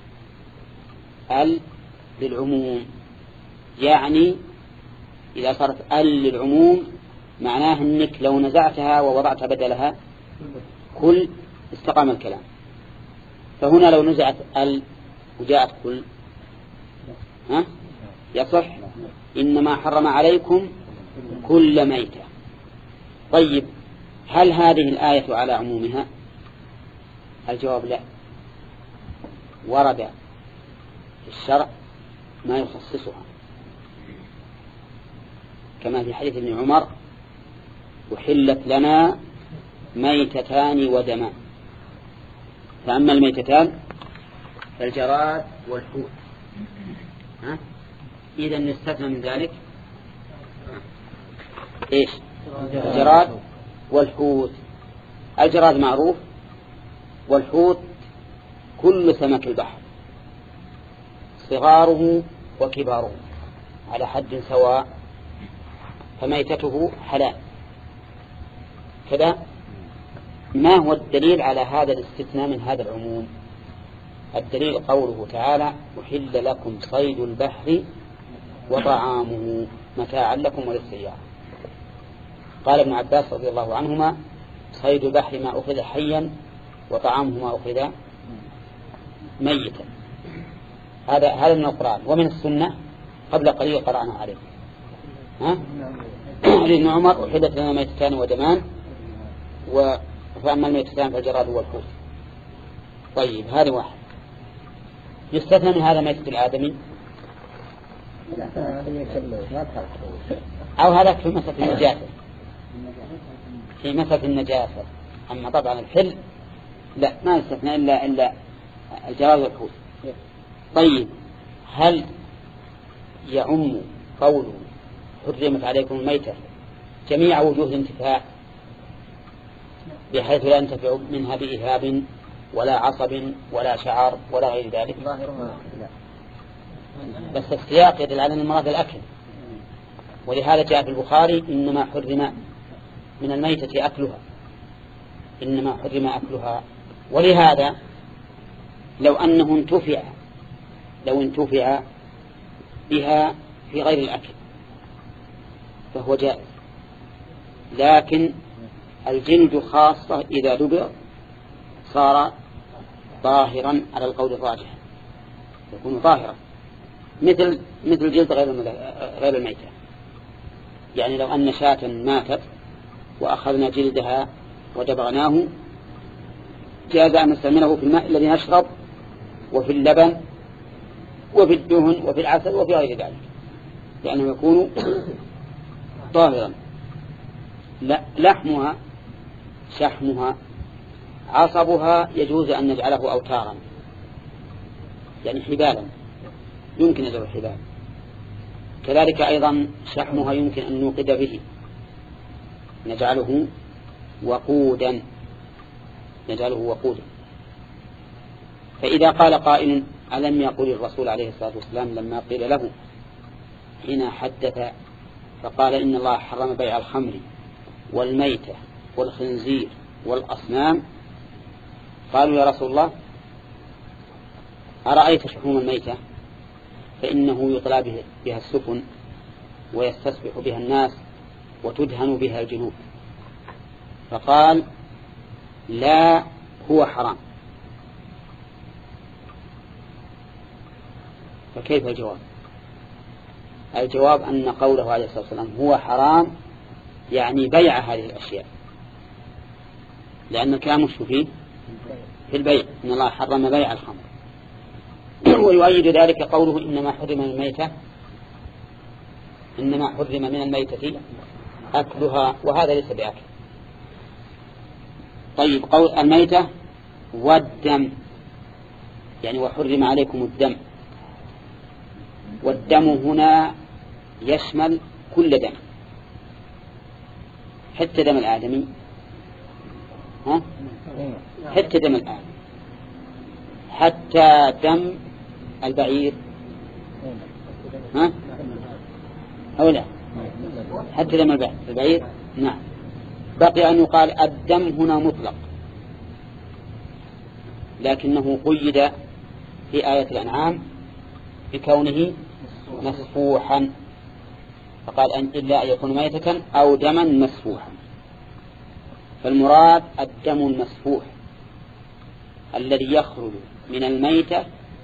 ال للعموم، يعني إذا صارت ال للعموم معناه أنك لو نزعتها ووضعتها بدلها كل استقام الكلام. فهنا لو نزعت ال وجاءت كل ها يصح إنما حرم عليكم كل ميتة. طيب هل هذه الآية على عمومها؟ الجواب لا، ورد في الشرع ما يخصصها، كما في حديث ابن عمر وحلت لنا ميتتان ودمان. فأما الميتتان فالجراد والحوت، ها؟ إذا نستثنى من ذلك إيش؟ الجراد والحوت. الجراد معروف، والحوت كل سمك البحر صغاره وكباره على حد سواء، فميتته حلال. كذا ما هو الدليل على هذا الاستثناء من هذا العموم؟ الدليل قوله تعالى أحل لكم صيد البحر وطعامه متاعا لكم وللسيارة. قال ابن عباس رضي الله عنهما صيد البحر ما أخذ حيا وطعامه ما أخذ ميتا. هذا هذا من القرآن. ومن السنة قبل قليل قرأنا عليه ها لابن عمر أحلت لنا ميتتان ودمان، وفأما الميتتان فالجراد والحوت. طيب هذا واحد. يستثنى من هذا ميتة الآدمي أو هذا في مسألة النجاسة، في مسألة النجاسة. أما طبعا الحل لا ما يستثنى إلا إلا الجراد والحوت. طيب هل يعم قوله حرمت عليكم الميتة جميع وجوه الانتفاع بحيث لا ينتفع منها بإهاب ولا عصب ولا شعر ولا غير ذلك؟ بس السياق يدل على المراد الأكل، ولهذا جاء في البخاري إنما حرم من الميتة أكلها، إنما حرم أكلها. ولهذا لو أنه انتفع لو انتفع بها في غير الأكل فهو جائز، لكن الجلد خاصة إذا دبر صار طاهرا على القول الراجح، يكون طاهرا مثل مثل جلد غير غير الميتة. يعني لو أن شاة ماتت وأخذنا جلدها ودبغناه جاز أن نستعمله في الماء الذي نشرب وفي اللبن وفي الدهن وفي العسل وفي غير ذلك، لأنه يكون طاهرا. لا لحمها شحمها عصبها يجوز أن نجعله أوتارا، يعني حبالا يمكن نجعله حبالا. كذلك أيضا شحمها يمكن أن نوقد به، نجعله وقودا نجعله وقودا. فإذا قال قائل ألم يقول الرسول عليه الصلاة والسلام لما قيل له حين حدث فقال إن الله حرم بيع الخمر والميتة والخنزير والأصنام قالوا يا رسول الله أرأيت شحوم الميتة فإنه يطلى بها السفن ويستصبح بها الناس وتدهن بها الجنوب. فقال لا هو حرام. فكيف الجواب؟ الجواب أن قوله عليه الصلاة والسلام هو حرام يعني بيع هذه الأشياء، لأن الكلام مش فيه في البيع، إن الله حرم بيع الخمر. ويؤيد ذلك قوله إنما حرم من الميتة إنما حرم من الميتة أكلها وهذا ليس بأكل. طيب قول الميتة والدم يعني وحرم عليكم الدم، والدم هنا يشمل كل دم حتى دم الآدمي، ها؟ حتى دم الآدم، حتى دم البعير، ها؟ أو لا حتى دم البعير. نعم. بقي أن يقال الدم هنا مطلق، لكنه قيد في آية الأنعام بكونه مسفوحا، فقال أن إلا أن يكون ميتة أو دما مسفوحا. فالمراد الدم المسفوح الذي يخرج من الميتة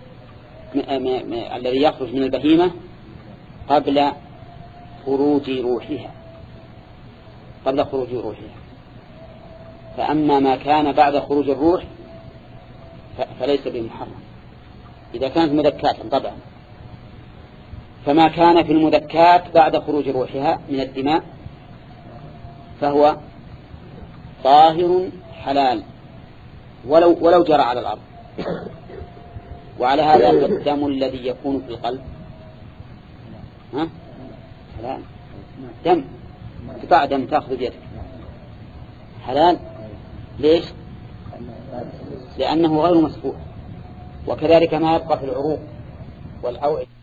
الذي يخرج من البهيمة قبل خروج روحها قبل خروج روحها. فأما ما كان بعد خروج الروح فليس بمحرم إذا كانت مذكاة طبعا. فما كان في المذكات بعد خروج روحها من الدماء فهو طاهر حلال ولو ولو جرى على الأرض. وعلى هذا الدم الذي يكون في القلب ها حلال، دم قطع دم تأخذ بيدك حلال. ليش؟ لأنه غير مسفوح. وكذلك ما يبقى في العروق والأوعية